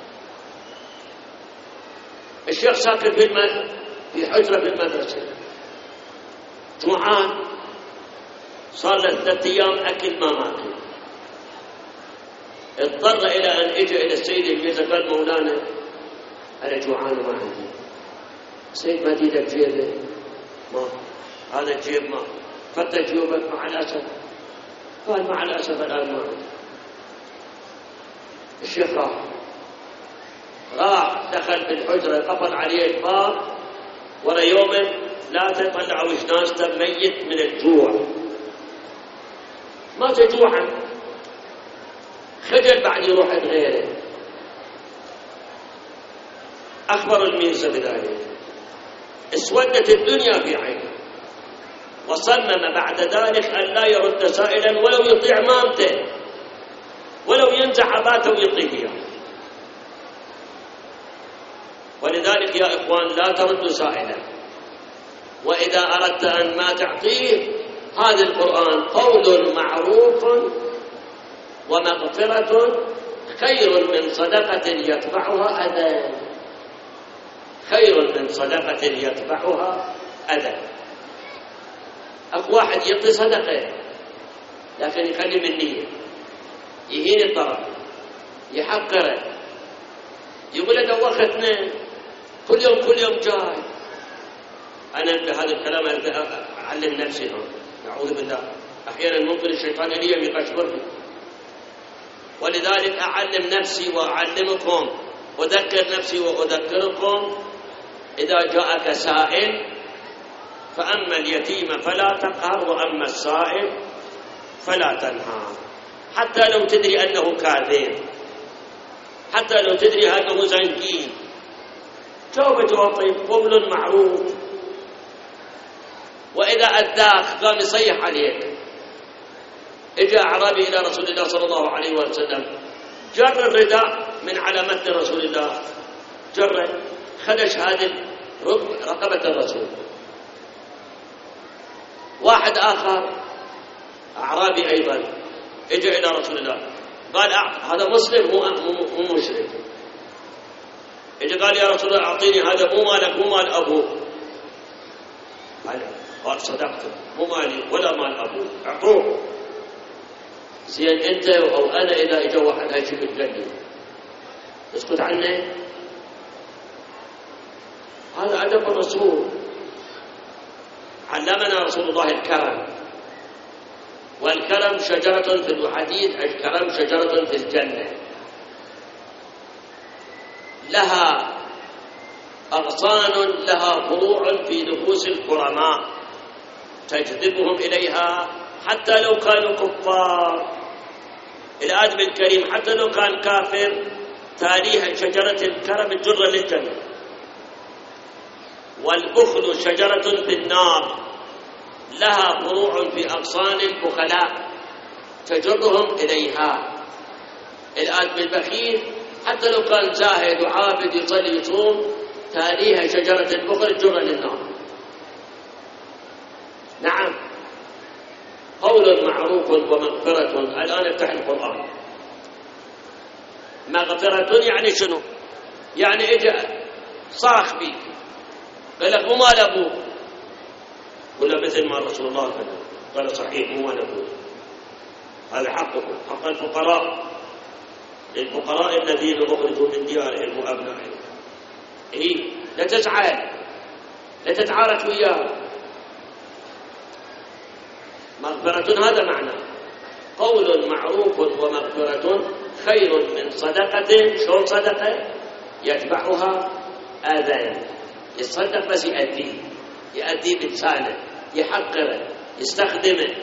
الشيخ ساكن في حجرة بالمدرسة، جوعان، صار له 3 أيام أكل ما ماكل. اضطر إلى أن إجا إلى السيد الميزة قال مولانا أنا جوعان وما عندي. السيد ما ديدك جيبه؟ ما هذا الجيب ما فتح جيوبك. مع الأسف. قال مع الأسف الآن ما عندي. الشيخ راح دخل بالحجرة قفل عليه الباب، ورا يوم لا تطلع وجنازته ميت من الجوع، ما تجوعا. خجل بعد يروح عند غيره. أخبر الميرزا بذلك، اسودت الدنيا في عينه، وصمم بعد ذلك أن لا يرد سائلا ولو يطيع مامته، ولو ينزع عباته ويطيه إياه. ولذلك يا إخوان لا ترد سائلا، وإذا أردت أن ما تعطيه هذا القرآن قول معروف ومغفرة خير من صدقة يتبعها أذى. خير من صدقة يتبعها أذى. واحد يعطي صدقة لكن يخلي من نية، يهين الطرف، يحقره، يقول له دوختنا كل يوم جاي. أنا بهذا الكلام أعلم نفسي، أعوذ بالله، أحيانا ممكن الشيطان لي يقشبرني، ولذلك أعلم نفسي وأعلمكم، أذكر نفسي وأذكركم. إذا جاءك سائل فأما اليتيم فلا تقهر وأما السائل فلا تنهر، حتى لو تدري أنه كاذب، حتى لو تدري أنه زنكين، جاوب طيب، قول معروف. وإذا أداك قام يصيح عليك. إجا أعرابي إلى رسول الله صلى الله عليه وسلم، جر الرداء من على متن رسول الله، جر خدش هذه رقبة الرسول. واحد آخر أعرابي أيضا اجى إلى رسول الله قال هذا مسلم مو مشرك. اجى قال يا رسول الله أعطيني هذا مو مالك مو مال أبوك. قال صدقت مو مالي ولا مال أبوك أعطوه. زين أنت أو أنا إذا اجى واحد هيجي بالجنة اسكت عنه؟ هذا أدب الرسول. علمنا رسول الله الكرم، والكرم شجرة في الحديث، الكرم شجرة في الجنة لها أغصان لها فروع في نفوس الكرماء تجذبهم إليها حتى لو كانوا كفار. الآدم الكريم حتى لو كان كافر تاليها شجرة الكرم الجرة للجنة. والبخل شجرة في النار لها فروع في أغصان البخلاء تجرهم إليها. الآدم البخيل حتى لو كان زاهد وعابد يصلي يصوم تاليها شجرة البخل الجرة للنار. نعم، قول معروف ومغفرة. الآن افتح القرآن. مغفرة يعني شنو؟ يعني اجى صاخ بيك قال لك مو مال أبوك، ولا مثل ما رسول الله قال صحيح مو مال أبوك، هذا حقكم، حق الفقراء، الفقراء الذين أخرجوا من ديارهم وأبنائهم. إيه، لا تزعل، لا تتعارك وياه. مغفرة هذا معنى. قول معروف ومغفرة خير من صدقة. شو صدقة؟ يتبعها آذان. يتصدق بس يأديه بلسانه، يحقره، يستخدمه.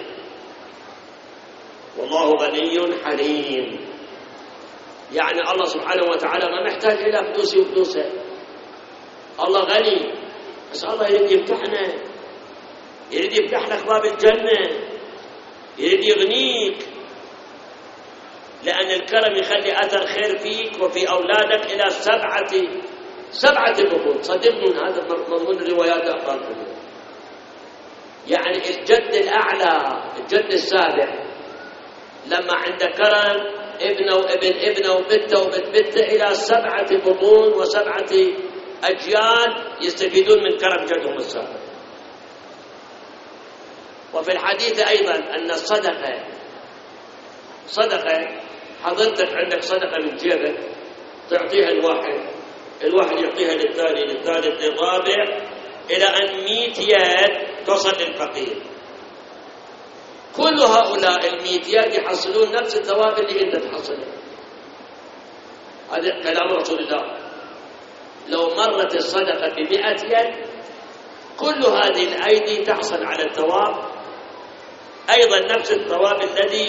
والله غني حليم. يعني الله سبحانه وتعالى ما محتاج إلى فلوسي وفلوسه. الله غني، بس الله يريد يفتحنا، يريد يفتح لك باب الجنة، يريد يغنيك. لأن الكرم يخلي أثر خير فيك وفي أولادك إلى سبعة بطون. صدقني هذا مضمون الروايات أخرى. يعني الجد الأعلى، الجد السابع، لما عنده كرم ابنه وابن ابنه وبنته وبنت بنته إلى 7 بطون و7 أجيال يستفيدون من كرم جدهم السابع. وفي الحديث أيضا أن صدقة حضرتك عندك صدقة من جيبك تعطيها الواحد يعطيها للثاني للثالث للرابع إلى أن 100 يد تصل للفقير. كل هؤلاء 100 يد يحصلون نفس الثواب اللي أنت تحصله. هذا كلام رسول الله. لو مرت الصدقة ب100 يد كل هذه الأيدي تحصل على الثواب، أيضا نفس الثواب الذي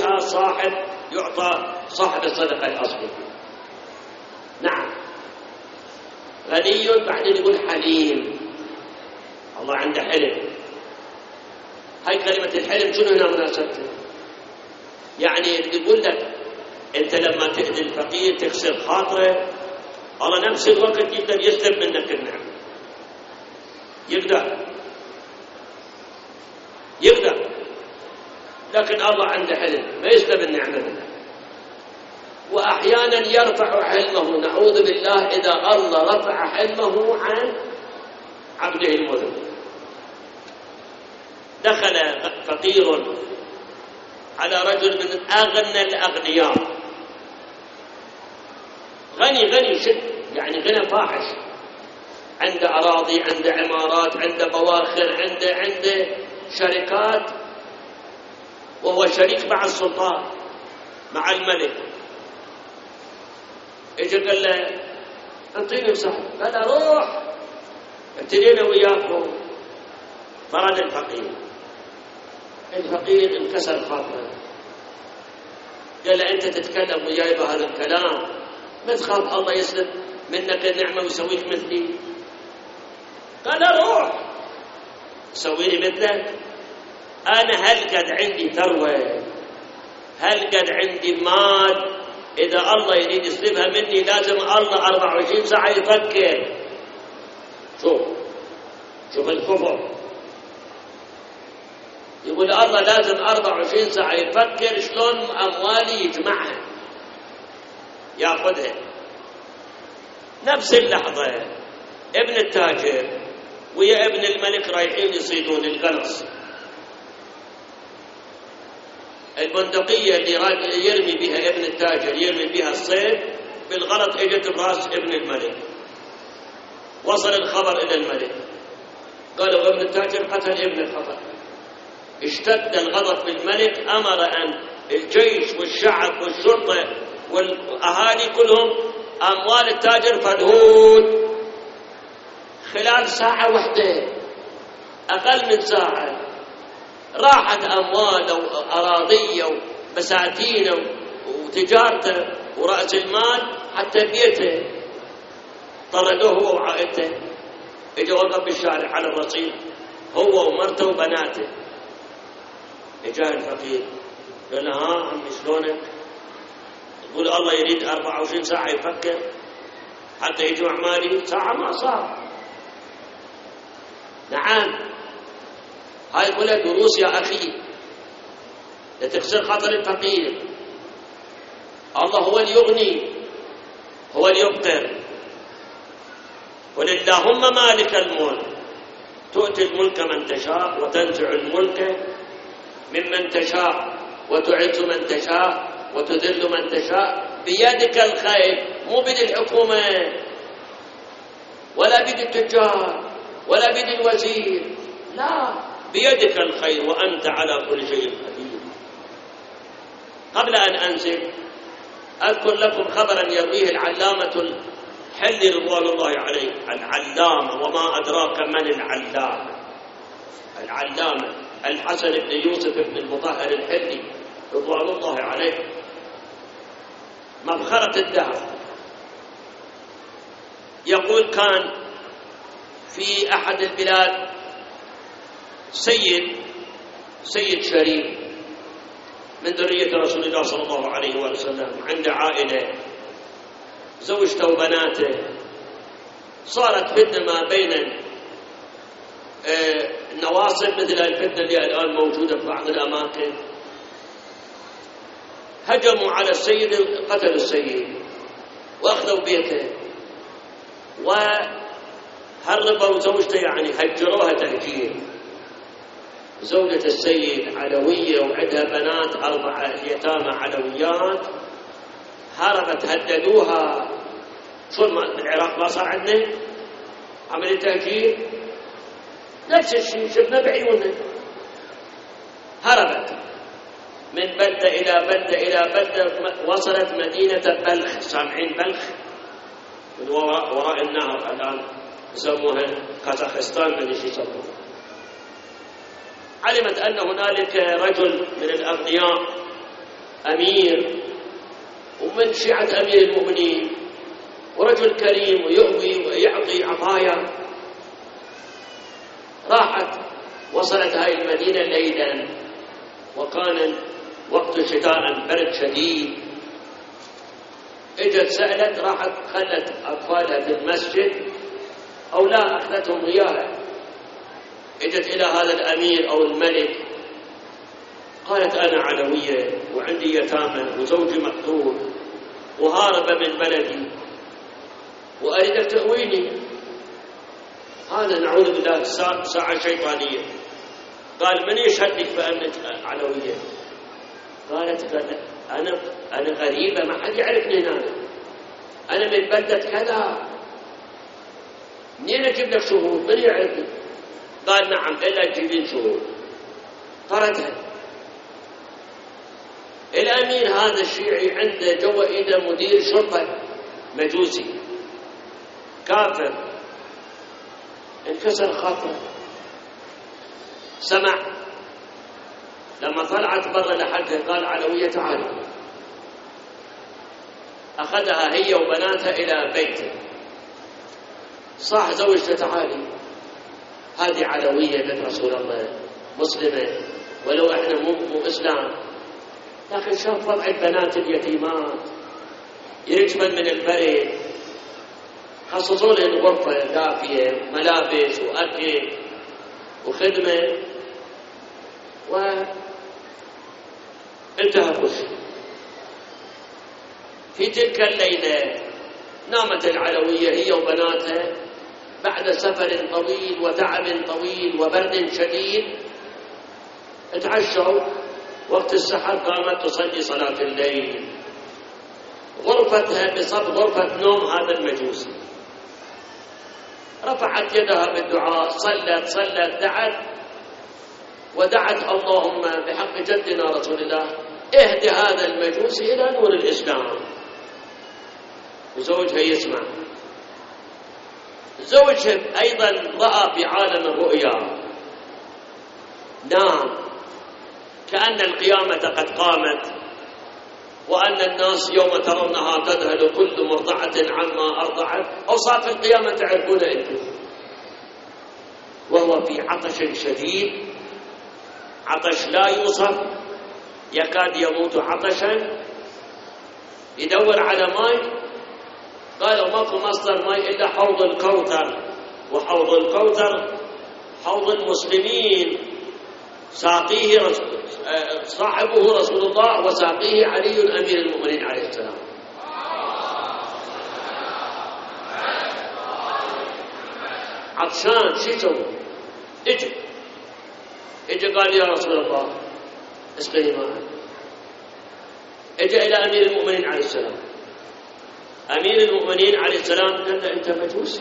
يعطى صاحب الصدقة الأصلي. نعم، غني بعدين يقول حليم. الله عنده حلم. هاي كلمة الحلم شنو هنا مناسبته؟ يعني يقول لك أنت لما تأذي الفقير تكسر خاطره، الله نفس الوقت يقدر يسلب منك النعمة. يقدر، لكن الله عنده حلم ما يسلب النعمة منك. وأحيانا يرفع حلمه، نعوذ بالله إذا الله رفع حلمه عن عبده المذنب. دخل فقير على رجل من أغنى الأغنياء، غني شد، يعني غنى فاحش، عنده أراضي، عنده عمارات، عنده بواخر، عنده شركات، وهو شريك مع السلطان مع الملك. اجى قال له انطيني مساحه، قال له روح ابتدينا وياكم. فرد الفقير انكسر خاطره، قال له انت تتكلم وياي بهذا الكلام، ما تخاف الله يسلب منك النعمه ويسويك مثلي؟ قال له روح سويني مثلك. انا هل قد عندي ثروه، هل قد عندي مال، إذا الله يريد يسلبها مني لازم الله 24 ساعة يفكر. شوف الكفر. يقول الله لازم 24 ساعة يفكر شلون أموالي يجمعها يأخذها. نفس اللحظة ابن التاجر ويا ابن الملك رايحين يصيدون القنص، البندقية اللي يرمي بها ابن التاجر يرمي بها الصيد بالغلط اجت براس ابن الملك. وصل الخبر إلى الملك، قالوا ابن التاجر قتل ابن الخطأ. اشتد الغضب بالملك، أمر أن الجيش والشعب والشرطة والأهالي كلهم أموال التاجر فدهود. خلال ساعة واحدة، أقل من ساعة، راحت أمواله وأراضيه وبساتينه وتجارته ورأس المال حتى بيته. طردوه هو وعائلته، اجى وقف بالشارع على الرصيف هو ومرته وبناته. اجى الفقير قال له ها عمي شلونك؟ يقول الله يريد 24 ساعة يفكر حتى يجمع مالي، ساعة ما صار. نعم، هاي كلها دروس يا أخي، لا تخسر خاطر الفقير. الله هو اللي يغني، هو اللي يبقر. قل اللهم مالك الملك تؤتي الملك من تشاء وتنزع الملك ممن تشاء وتعز من تشاء وتذل من تشاء بيدك الخير. مو بيد الحكومة ولا بيد التجار ولا بيد الوزير، لا، بيدك الخير وأنت على كل شيء قدير. قبل أن أنزل أذكر لكم خبرا يرويه العلامة الحلي رضوان الله عليه. العلامة، وما أدراك من العلامة؟ العلامة الحسن بن يوسف بن المطهر الحلي رضوان الله عليه، مبخرة الدهر. يقول كان في أحد البلاد سيد شريف من ذرية رسول الله صلى الله عليه وسلم، عنده عائلة، زوجته وبناته. صارت فتنة ما بين النواصب مثل الفتنة اللي الآن موجودة في بعض الأماكن. هجموا على السيد، قتلوا السيد وأخذوا بيته وهربوا زوجته، يعني هجروها تهجير. زوجة السيد علوية وعندها بنات 4 يتامى علويات، هربت، هددوها. شو بالعراق ما صار عندنا عملية تهجير؟ نفس الشيء شفنا بعيوننا. هربت من بلدة إلى بلدة إلى بلدة، وصلت مدينة بلخ. سامعين بلخ؟ من وراء النهر الآن يسموها كازاخستان، من ايش يسموها. علمت أن هنالك رجل من الأغنياء أمير ومن شيعة أمير المؤمنين، ورجل كريم ويؤوي ويعطي عطايا. راحت، وصلت هاي المدينة ليلا، وكان وقت شتاء برد شديد. اجت سألت، راحت خلت أطفالها في المسجد أو لا، أخذتهم وياها. اجت إلى هذا الأمير أو الملك، قالت أنا علوية وعندي يتامى وزوجي مقتول وهارب من بلدي وأريدك تأويني. هذا نعوذ بالله ساعة شيطانية. قال من يشهد لك بأنك علوية؟ قالت أنا غريبة، ما حد يعرفني هنا، أنا من بلدة كذا، منين أجيب لك شهود؟ من يعرفني؟ قال نعم، إلا تجيبين شهود. طردها. الأمير هذا الشيعي عنده جوا إيده مدير شرطة مجوسي كافر، انكسر خاطره. سمع لما طلعت برا لحقها، قال علوية تعالي. أخذها هي وبناتها إلى بيته. صاح زوجته تعالي، هذه علوية بنت رسول الله، مسلمة، ولو احنا مو إسلام، لكن شاف وضع البنات اليتيمات يجمل من البرد، خصصوا لهم غرفة دافية، ملابس وأكل وخدمة. وانتهى كل شيء. في تلك الليلة نامت العلوية هي وبناتها بعد سفر طويل وتعب طويل وبرد شديد. اتعشوا، وقت السحر قامت تصلي صلاة الليل. غرفتها بصف غرفة نوم هذا المجوسي، رفعت يدها بالدعاء، صلت دعت ودعت اللهم بحق جدنا رسول الله اهد هذا المجوسي إلى نور الإسلام. وزوجها يسمع. زوجها أيضا رأى في عالم الرؤيا، نام كأن القيامة قد قامت، وأن الناس يوم ترونها تذهل كل مرضعة عما أرضعت. أوصاف القيامة تعرفون أنتم. وهو في عطش شديد، عطش لا يوصف، يكاد يموت عطشا، يدور على ماء. قالوا ماكو مصدر ماء إلا حوض الكوثر، وحوض الكوثر حوض المسلمين، ساقيه صاحبه رسول الله وساقيه علي أمير المؤمنين عليه السلام. عطشان شو يسوي؟ اجى قال يا رسول الله اسقني ماء. اجى إلى أمير المؤمنين عليه السلام. أمير المؤمنين عليه السلام قال له أنت مجوسي،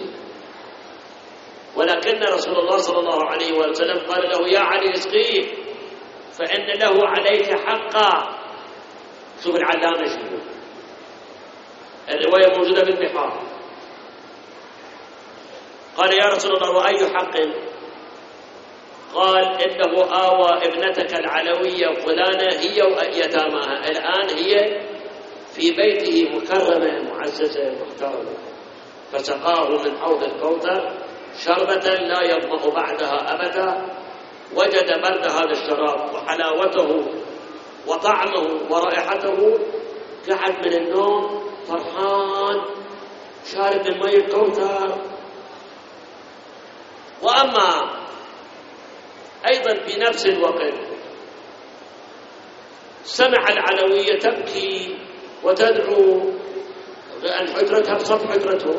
ولكن رسول الله صلى الله عليه وسلم قال له يا علي اسقيه فإن له عليك حقا. شوف العلامة شنو، الرواية موجودة بالبحار. قال يا رسول الله وأي حق؟ قال إنه آوى ابنتك العلوية فلانة هي ويتاماها، الآن هي في بيته مكرمة معززة محترمة، فسقاه من حوض الكوثر شربة لا يظمأ بعدها أبدا. وجد برد هذا الشراب وحلاوته وطعمه ورائحته، قعد من النوم فرحان شارب من ماء الكوثر. وأما أيضا في نفس الوقت سمع العلوية تبكي وتدعو أن حجرتها بصف حجرته.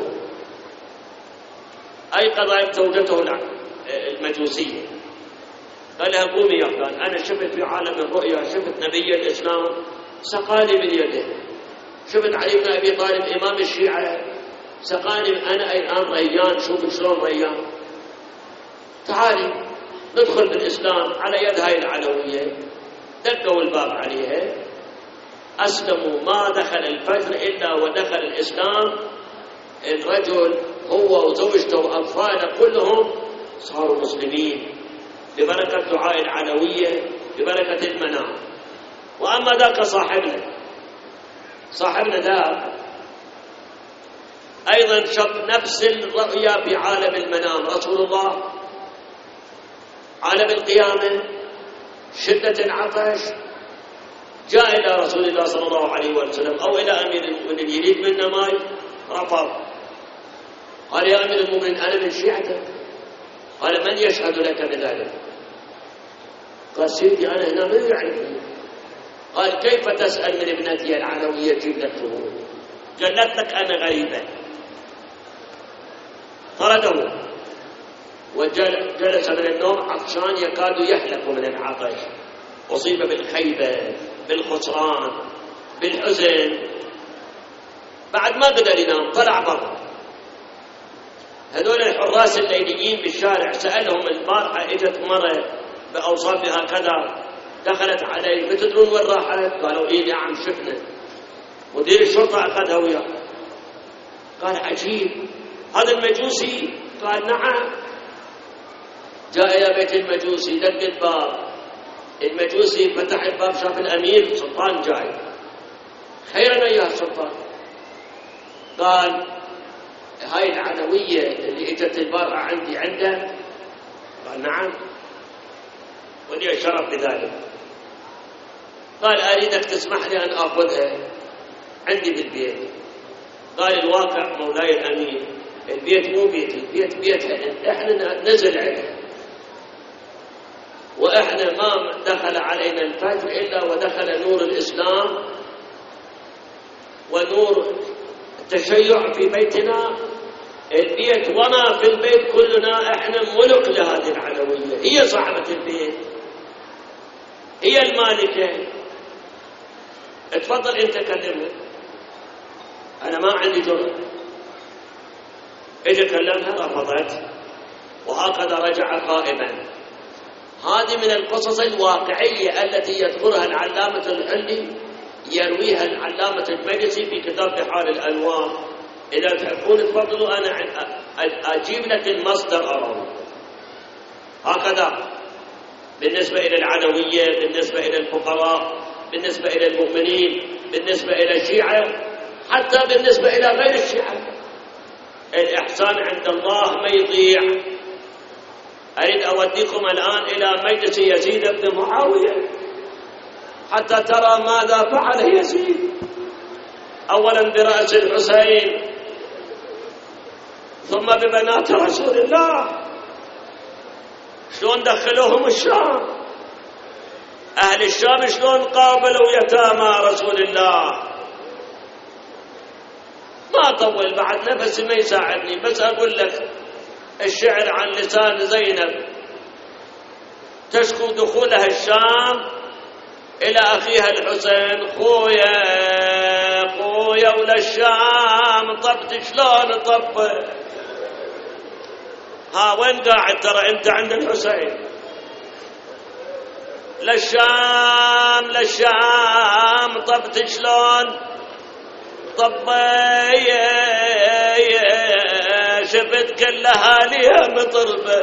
أيقظ زوجته المجوسية، قال لها قومي يا فلان، أنا شفت في عالم الرؤيا، شفت نبي الإسلام سقاني من يده، شفت علي بن أبي طالب إمام الشيعة سقاني، أنا الآن ريان، شوف شلون ريان، تعالي ندخل بالإسلام على يد هاي العلوية. دقوا الباب عليها، أسلموا، ما دخل الفجر إلا ودخل الإسلام. الرجل هو وزوجته وأطفاله كلهم صاروا مسلمين ببركة دعاء العلوية، ببركة المنام. وأما ذاك صاحبنا ذاك أيضا شق نفس الرؤيا في عالم المنام. رسول الله عالم القيامة، شدة العطش، جاء إلى رسول الله صلى الله عليه وسلم أو إلى أمير المؤمنين يريد منا ماء، رفض. قال يا أمير المؤمنين أنا من شيعتك. قال من يشهد لك بذلك؟ قال سيدي أنا هنا ما يعرفني. قال كيف تسأل من ابنتي العلوية تجيب لك شهود؟ قالت لك أنا غريبة. طرده وجلس من النوم عطشان يكاد يهلك من العطش، أصيب بالخيبة، بالخسران، بالحزن. بعد ما قدر ينام طلع برا. هذول الحراس الليليين بالشارع سألهم البارحة اجت مرة بأوصافها كذا دخلت علي، بتدرون وين راحت؟ قالوا إيه يا عم شفنا، مدير الشرطة أخذها وياه. قال عجيب هذا المجوسي؟ قال نعم. جاء إلى بيت المجوسي، دق الباب، المجوسي فتح الباب شاف الأمير سلطان جاي. خيرا يا سلطان. قال هاي العلوية اللي اجت البارحة عندي عنده؟ قال نعم ولي الشرف بذلك. قال أريدك تسمح لي أن أخذها عندي بالبيت. قال الواقع مولاي الأمير البيت مو بيتي، البيت بيتها، احنا نزل عليها وإحنا ما دخل علينا الفجر إلا ودخل نور الإسلام ونور التشيع في بيتنا. البيت وما في البيت كلنا إحنا ملك لهذه العلوية، هي صاحبة البيت، هي المالكة. اتفضل انت كلمها، انا ما عندي جرأة. اجي كلمها رفضت، وهكذا رجع خائبا. هذه من القصص الواقعية التي يذكرها العلامة الحلي، يرويها العلامة المجلسي في كتاب بحار الأنوار. إذا تحبون تفضلوا أنا أجيب لك المصدر أراوي. هكذا بالنسبة إلى العلوية، بالنسبة إلى الفقراء، بالنسبة إلى المؤمنين، بالنسبة إلى الشيعة، حتى بالنسبة إلى غير الشيعة. الإحسان عند الله ما يضيع. أريد أوديكم الآن إلى مجلس يزيد بن معاوية حتى ترى ماذا فعل يزيد. أولا برأس الحسين، ثم ببنات رسول الله، شلون دخلوهم الشام. أهل الشام شلون قابلوا يتامى رسول الله. ما طول بعد، نفسي ما يساعدني، بس أقول لك الشعر عن لسان زينب تشكو دخولها الشام إلى أخيها الحسين: خويا خويا ولا الشام طبت شلون طب. ها وين قاعد؟ ترى أنت عند الحسين. للشام للشام طبت شلون طب. شفت كل أهاليها مطربة،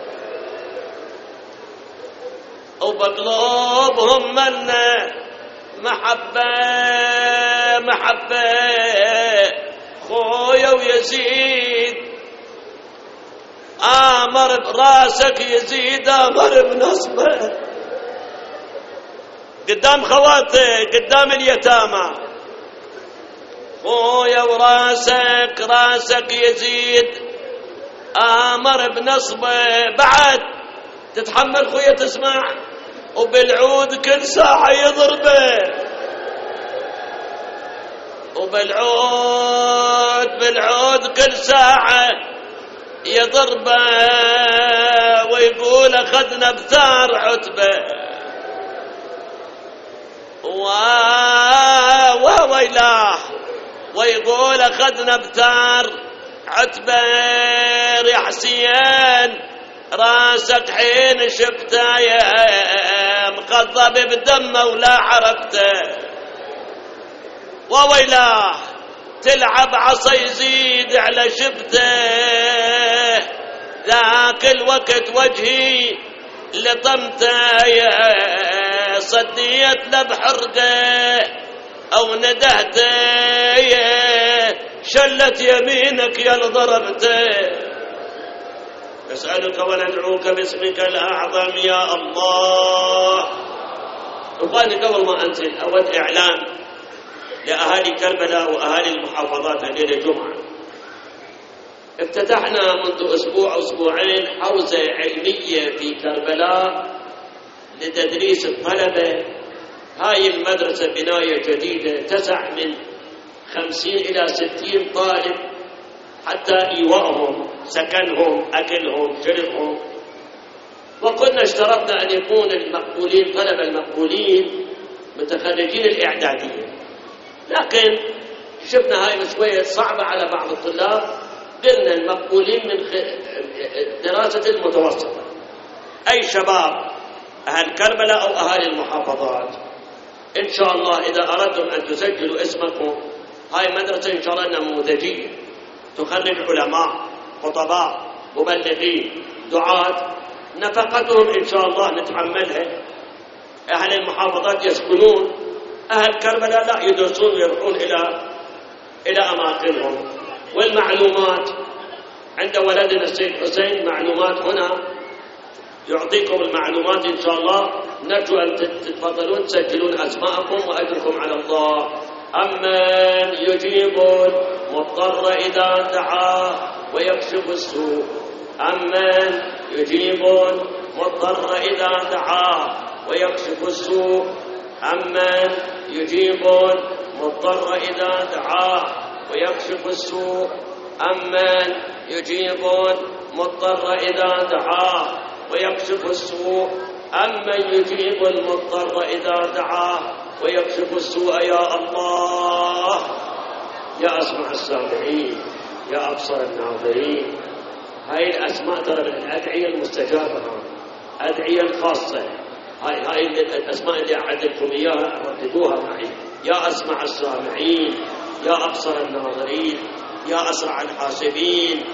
وبقلوبهم من محبة محبة. خويا ويزيد آمر براسك، يزيد آمر بنصبه قدام خواته قدام اليتامى. خويا وراسك راسك يزيد آمر بنصبه. بعد تتحمل خويا تسمع؟ وبالعود كل ساعة يضربه، بالعود كل ساعة يضربه، ويقول أخذنا بثار عتبة. ويلاه، ويقول أخذنا بثار عتبة. يا حسين راسك حين شفته يا مخضب بدمه ولا عرفته. وويلاه تلعب عصا يزيد على شفته. ذاك الوقت وجهي لطمته، يا صديت له بحرقه او ندهته. يا شلت يمينك يا ضربته. نسألك وندعوك باسمك الأعظم يا الله. إخواني قبل ما أنزل أود إعلان لأهالي كربلاء وأهالي المحافظات هذه الجمعة. افتتحنا منذ أسبوع أسبوعين حوزة علمية في كربلاء لتدريس الطلبة. هاي المدرسة بناية جديدة تسع من 50 إلى 60 طالب، حتى إيواءهم، سكنهم، أكلهم، شربهم. وكنا اشترطنا أن يكون المقبولين، طلبة المقبولين متخرجين الإعدادية، لكن شفنا هاي شوية صعبة على بعض الطلاب. قلنا المقبولين من دراسة المتوسطة، أي شباب أهل كربلاء أو أهالي المحافظات. إن شاء الله إذا أردتم أن تسجلوا اسمكم، هاي مدرسة إن شاء الله نموذجية تخرج علماء، خطباء، مبلغين، دعاة. نفقتهم إن شاء الله نتحملها. أهل المحافظات يسكنون، أهل كربلاء لا يدرسون ويروحون إلى أماكنهم. والمعلومات عند ولدنا السيد حسين، معلومات هنا يعطيكم المعلومات إن شاء الله. نرجو أن تتفضلون تسجلون أسماءكم وأجركم على الله. أمن يجيب المضطر إذا دعاه ويكشف السوء. أمن يجيب مضطر إذا دعاه ويكشف السوء أمن يجيب مضطر إذا دعاه ويكشف السوء أمن يجيب مضطر إذا دعاه ويكشف السوء أمن يجيب المضطر إذا دعاه ويكشف السوء. يا الله يا أسمع السامعين يا أبصر الناظرين. هاي الأسماء ترى من الأدعية المستجابة، أدعية خاصة. هاي الأسماء اللي أعدلكم إياها رددوها معي. يا أسمع السامعين يا أبصر الناظرين يا أسرع الحاسبين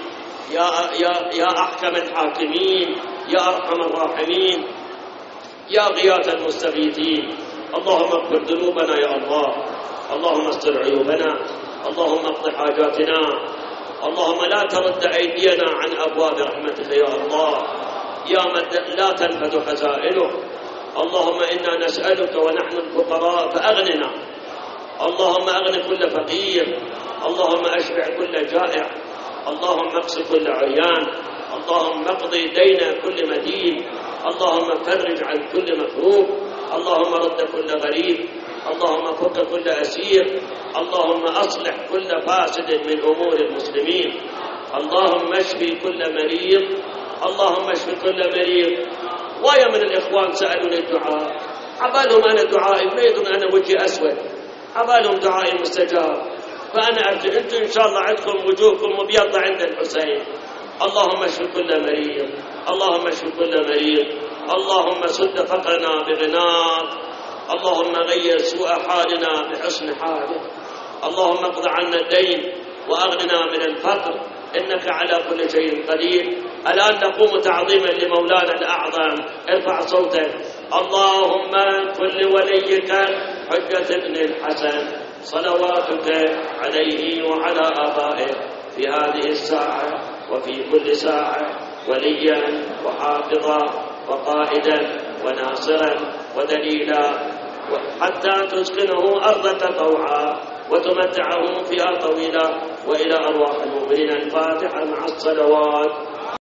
يا أحكم الحاكمين يا أرحم الراحمين يا غياث المستغيثين. اللهم اغفر ذنوبنا يا الله، اللهم استر عيوبنا، اللهم اقض حاجاتنا، اللهم لا ترد أيدينا عن أبواب رحمتك يا الله يا من لا تنفذ خزائنه. اللهم إنا نسألك ونحن الفقراء فأغننا، اللهم أغن كل فقير، اللهم أشبع كل جائع، اللهم اقص كل عريان، اللهم اقضي دين كل مدين، اللهم فرج عن كل مكروب، اللهم رد كل غريب، اللهم فك كل أسير، اللهم أصلح كل فاسد من أمور المسلمين، اللهم اشفي كل مريض، اللهم اشفي كل مريض. ويا من الإخوان سألوني الدعاء، عبالهم أنا دعائي ما يدرون أنا وجهي أسود، عبالهم دعائي مستجاب. فأنا أرجو أنتم إن شاء الله عندكم وجوهكم مبيضة عند الحسين. اللهم اشف كل مريض، اللهم اشف كل مريض، اللهم سد فقرنا بغناك، اللهم غير سوء حالنا بحسن حالك، اللهم اقض عنا الدين وأغننا من الفقر، إنك على كل شيء قدير. الآن نقوم تعظيما لمولانا الأعظم. ارفع صوتك. اللهم كل وليك حجة ابن الحسن صلواتك عليه وعلى آبائه في هذه الساعة وفي كل ساعة وليا وحافظا وقائدا وناصرا ودليلا، حتى تسكنه أرضك طوعا وتمتعه فيها طويلا. وإلى أرواح المؤمنين الفاتحة مع الصلوات.